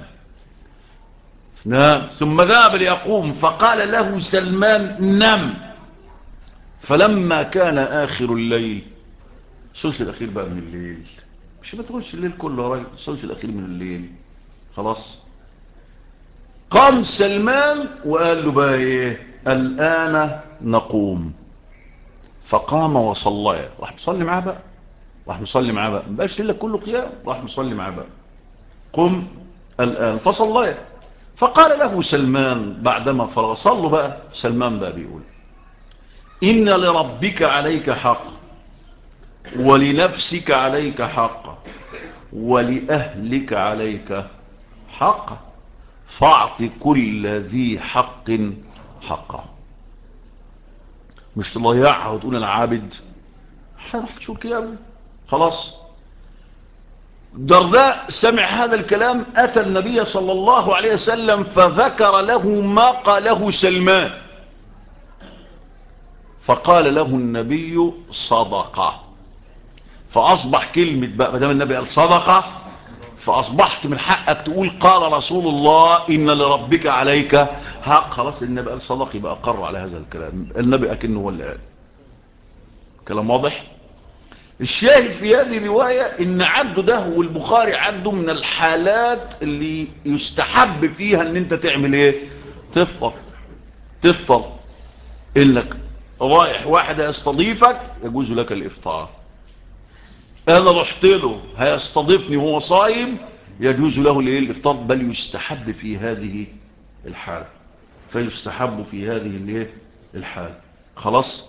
نام. ثم ذهب ليقوم. فقال له سلمان نم. فلما كان آخر الليل، الثلث الأخير بقى من الليل، مش ما تقولش الليل كله يا راجل، الثلث الأخير من الليل، خلاص قام سلمان وقال له بقى ايه؟ الآن نقوم. فقام وصلى. راح مصلي معاه بقى، ما بقاش ليلة كله قيام، راح مصلي معاه بقى. قم الآن. فصلى. فقال له سلمان بعدما فرغ صلوا بقى، سلمان بقى بيقول إن لربك عليك حق، ولنفسك عليك حق، ولأهلك عليك حق، فاعط كل ذي حق حقه. مش تضيعها وتقول انا عابد، راح تشوف كده. خلاص. الدرداء سمع هذا الكلام، أتى النبي صلى الله عليه وسلم فذكر له ما قاله سلمان. فقال له النبي صدقة. فأصبح كلمة بقى ما دام النبي قال صدقة، فأصبحت من حقك تقول قال رسول الله إن لربك عليك حق. خلاص النبي قال صدق، يبقى أقر على هذا الكلام. النبي أكنه هو اللي قال. كلام واضح. الشاهد في هذه الرواية إن عده ده والبخاري عده من الحالات اللي يستحب فيها إن أنت تعمل إيه؟ تفطر. إنك رايح واحد يستضيفك يجوز لك الإفطار. أنا رحت له هيستضيفني وهو صايم يجوز له الإفطار، بل يستحب في هذه الحالة. فيستحب في هذه الحالة. خلاص.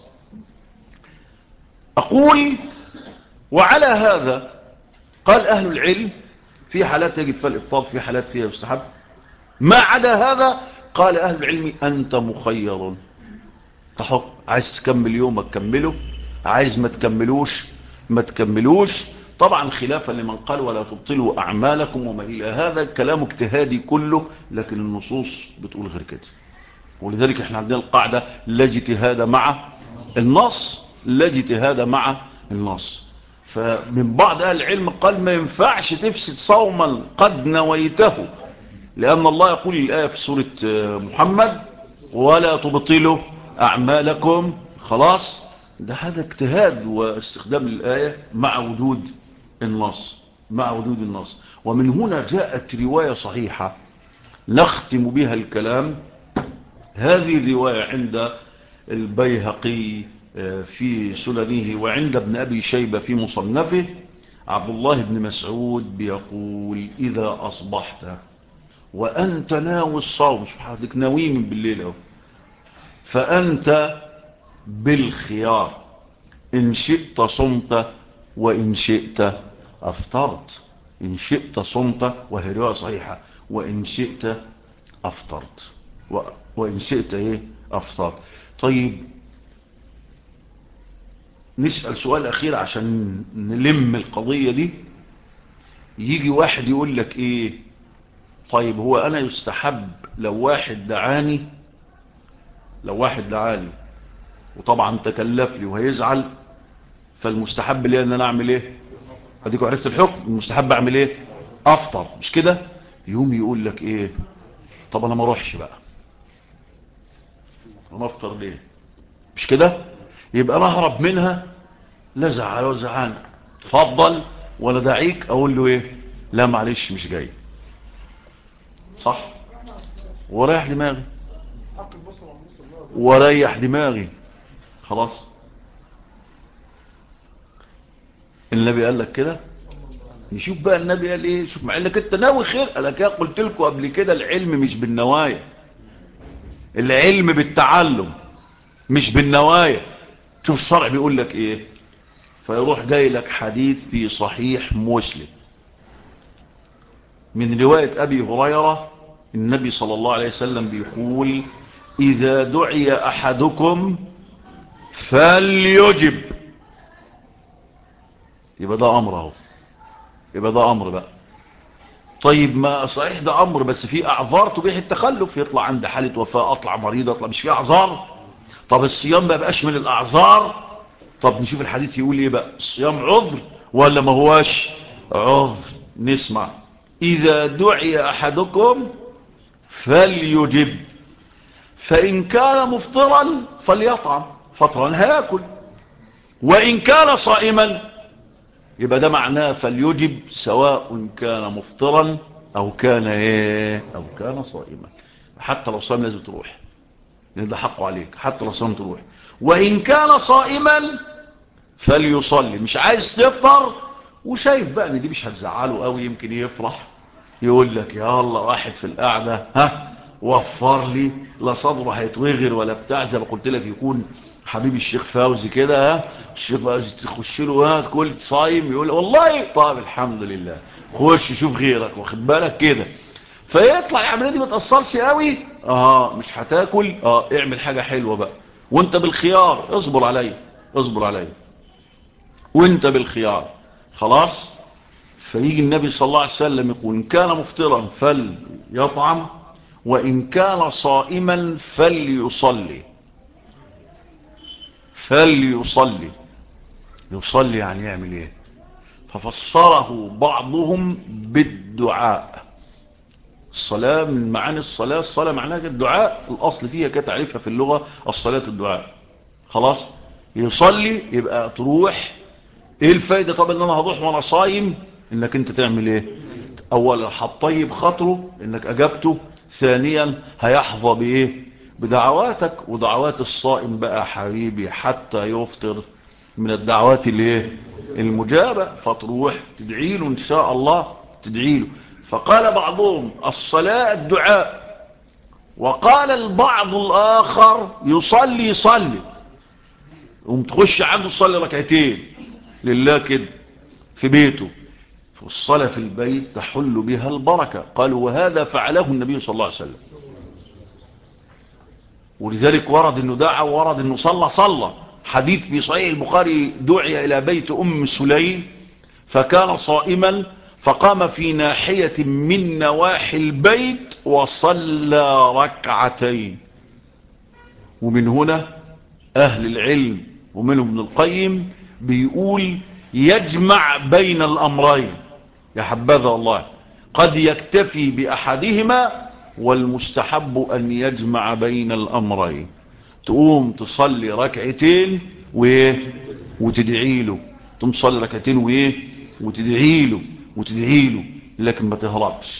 أقول وعلى هذا قال أهل العلم في حالات يجب فيها الإفطار، في حالات فيها يستحب. ما عدا هذا قال أهل العلم أنت مخير. تحط عايز تكمل يومك كمله، عايز ما تكملوش. طبعا خلافا لمن قال ولا تبطلوا أعمالكم وما إلى هذا. كلام اجتهادي كله، لكن النصوص بتقول غير كده. ولذلك احنا عندنا القاعدة لا اجتهاد مع النص، لا اجتهاد مع النص. فمن بعض أهل العلم قال ما ينفعش تفسد صوما قد نويته، لأن الله يقول الآية في سورة محمد ولا تبطلوا أعمالكم. خلاص. ده هذا اجتهاد واستخدام الآية مع وجود النص، ومن هنا جاءت رواية صحيحة نختم بها الكلام. هذه الرواية عند البيهقي في سننه وعند ابن أبي شيبة في مصنفه. عبد الله بن مسعود بيقول إذا أصبحت وأنت ناوي الصوم، شوف حضرتك ناوي من بالليل أهو، فأنت بالخيار إن شئت صمت وإن شئت أفطرت. إن شئت صمت، وهي رواية صحيحة، وإن شئت أفطرت، وإن شئت إيه أفطرت. طيب نسأل سؤال أخير عشان نلم القضية دي. يجي واحد يقول لك إيه، طيب هو أنا يستحب لو واحد دعاني وطبعا تكلف لي وهيزعل، فالمستحب لي ان انا اعمل ايه؟ اديكوا عرفت الحكم. المستحب اعمل ايه؟ افطر، مش كده؟ يوم يقول لك ايه، طب انا ما اروحش بقى، انا افطر ليه؟ مش كده؟ يبقى انا اهرب منها، لا زعل ولا زعان، اتفضل ولا دعيك، اقول له ايه؟ لا معلش مش جاي، صح؟ وريح دماغي، وريح دماغي، خلاص. النبي قال لك كده. نشوف بقى النبي قال ايه. شوف، مع انك انت ناوي خير، قال لك قلت لكم قبل كده العلم مش بالنوايا، العلم بالتعلم مش بالنوايا. شوف الشرع بيقول لك ايه. فيروح جاي لك حديث في صحيح مسلم من رواية ابي هريرة، النبي صلى الله عليه وسلم بيقول اذا دعي احدكم فليجب. يبقى ده امر اهو، يبقى ده امر بقى. طيب ما صحيح ده امر، بس في اعذار تبيح التخلف، يطلع عند حالة وفاة، اطلع مريض، اطلع، مش في اعذار؟ طب الصيام ما بقاش من الاعذار. طب نشوف الحديث يقول ايه بقى. الصيام عذر ولا ما هواش عذر؟ نسمع. اذا دعي احدكم فليجب، فان كان مفطرا فليطعم، فطرا هياكل، وان كان صائما يبقى ده معناه فليجب، سواء كان مفطرا او كان ايه، او كان صائما. حتى لو صائم لازم تروح، لان ده حقه عليك، حتى لو صائم تروح. وان كان صائما فليصلي. مش عايز تفطر وشايف بقى ان دي مش هتزعله قوي، يمكن يفرح، يقول لك يا الله واحد في القعده وفر لي، لا صدره هيتوغر ولا بتاع، زي ما قلت لك يكون حبيب الشيخ فوزي كده، الشيخ فوزي تخش له كل صايم، يقول والله طيب الحمد لله، خش شوف غيرك، واخد بالك كده. فيطلع العمليه دي ما تاثرش قوي، مش هتاكل، اعمل حاجه حلوه بقى، وانت بالخيار، اصبر عليا، اصبر عليا، وانت بالخيار، خلاص. فيجي النبي صلى الله عليه وسلم يقول إن كان مفطرا فليطعم، وإن كان صائما فليصلي. فليصلي، يصلي يعني يعمل ايه؟ ففسره بعضهم بالدعاء. الصلاة من معاني الصلاة، الصلاة معناها الدعاء، الأصل فيها كتعريفها في اللغة الصلاة الدعاء، خلاص. يصلي يبقى تروح. ايه الفايدة طب ان انا هروح وانا صايم؟ انك انت تعمل ايه؟ اولا هتطيب خاطره انك اجبته، ثانيا هيحظى بايه؟ بدعواتك، ودعوات الصائم بقى حبيبي حتى يفطر من الدعوات الايه؟ المجابة. فتروح تدعي له ان شاء الله، تدعي له. فقال بعضهم الصلاة الدعاء، وقال البعض الاخر يصلي ومتخش عنده تصلي ركعتين لله كده في بيته. والصلاة في البيت تحل بها البركة، قالوا وهذا فعله النبي صلى الله عليه وسلم. ولذلك ورد انه دعا، ورد انه صلى. حديث في صحيح البخاري دعي الى بيت ام سليم فكان صائما، فقام في ناحية من نواحي البيت وصلى ركعتين. ومن هنا اهل العلم ومنهم ابن القيم بيقول يجمع بين الامرين. يا حبذا الله، قد يكتفي باحدهما، والمستحب ان يجمع بين الامرين. تقوم تصلي ركعتين وتدعي له، تقوم تصلي ركعتين وتدعي له، لكن ما تهربش،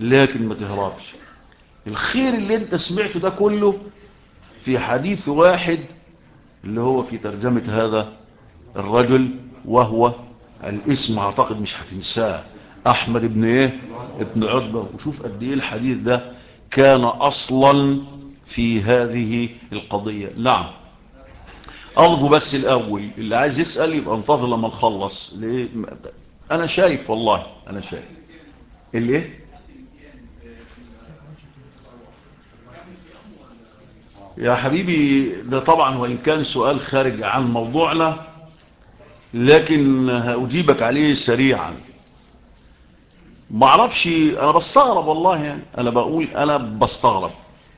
الخير اللي انت سمعته ده كله في حديث واحد اللي هو في ترجمة هذا الرجل، وهو الاسم اعتقد مش هتنساه، احمد ابن عتبة. وشوف قد ايه الحديث ده كان اصلا في هذه القضية. نعم. أرجو بس الأول اللي عايز يسأل يبقى انتظر لما نخلص. ليه؟ أنا شايف والله أنا شايف اللي إيه؟ يا حبيبي ده طبعا وإن كان سؤال خارج عن موضوعنا لكن هأجيبك عليه سريعا. ما اعرفش، أنا بستغرب والله، يعني أنا بقول أنا بستغرب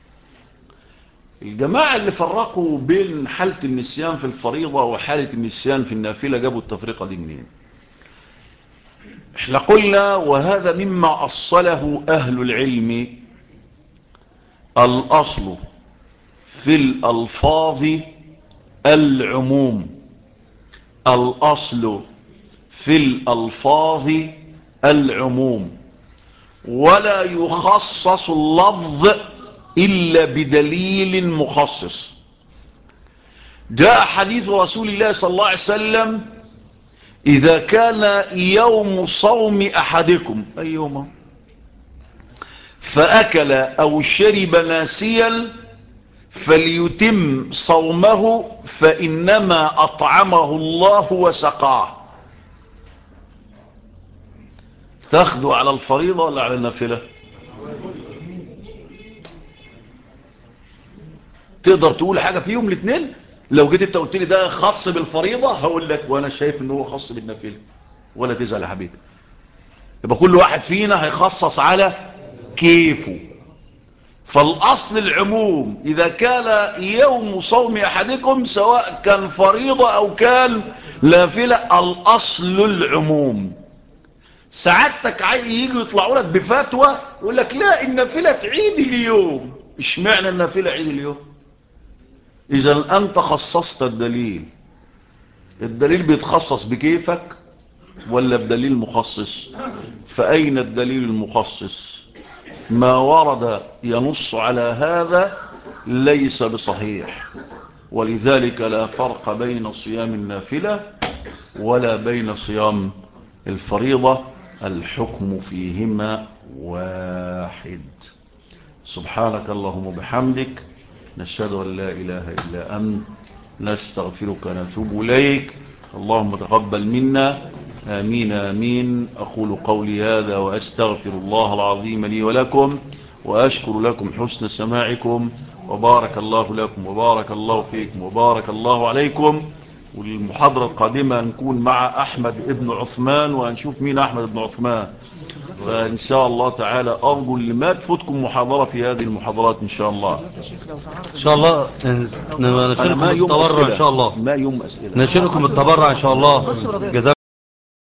الجماعة اللي فرقوا بين حالة النسيان في الفريضة وحالة النسيان في النافلة جابوا التفرقة دي منين؟ احنا قلنا وهذا مما أصله أهل العلم، الأصل في الألفاظ العموم، الأصل في الألفاظ العموم، ولا يخصص اللفظ إلا بدليل مخصص. جاء حديث رسول الله صلى الله عليه وسلم إذا كان يوم صوم أحدكم أي يوم فأكل أو شرب ناسيا فليتم صومه فإنما أطعمه الله وسقاه. تاخدوا على الفريضة ولا على النافلة؟ تقدر تقول حاجة فيهم الاثنين؟ لو جيت انت قلت لي ده خاص بالفريضة هقول لك وانا شايف انه هو خاص بالنافلة، ولا تزعل يا حبيبي. يبقى كل واحد فينا هيخصص على كيفه. فالأصل العموم إذا كان يوم صوم أحدكم سواء كان فريضة أو كان نافلة، الأصل العموم. سعادتك ييجوا يطلعوا لك بفتوى يقول لك لا النافلة عيد اليوم. اشمعنى النافلة عيد اليوم؟ إذا أنت خصصت الدليل. الدليل بيتخصص بكيفك ولا بدليل مخصص؟ فأين الدليل المخصص؟ ما ورد ينص على هذا ليس بصحيح، ولذلك لا فرق بين صيام النافلة ولا بين صيام الفريضة، الحكم فيهما واحد. سبحانك اللهم وبحمدك نشهد أن لا إله إلا أنت نستغفرك ونتوب إليك. اللهم تقبل منا، آمين آمين. أقول قولي هذا وأستغفر الله العظيم لي ولكم، وأشكر لكم حسن سماعكم، وبارك الله لكم وبارك الله فيكم وبارك الله عليكم. والمحاضرة القادمة نكون مع أحمد ابن عثمان، وهنشوف مين أحمد ابن عثمان. فإن شاء الله تعالى أرجو اللي ما تفوتكم محاضرة في هذه المحاضرات إن شاء الله. إن شاء الله نشارككم بالتبرع إن شاء الله. ما يوم أسئلة نشارككم بالتبرع إن شاء الله. جزاكم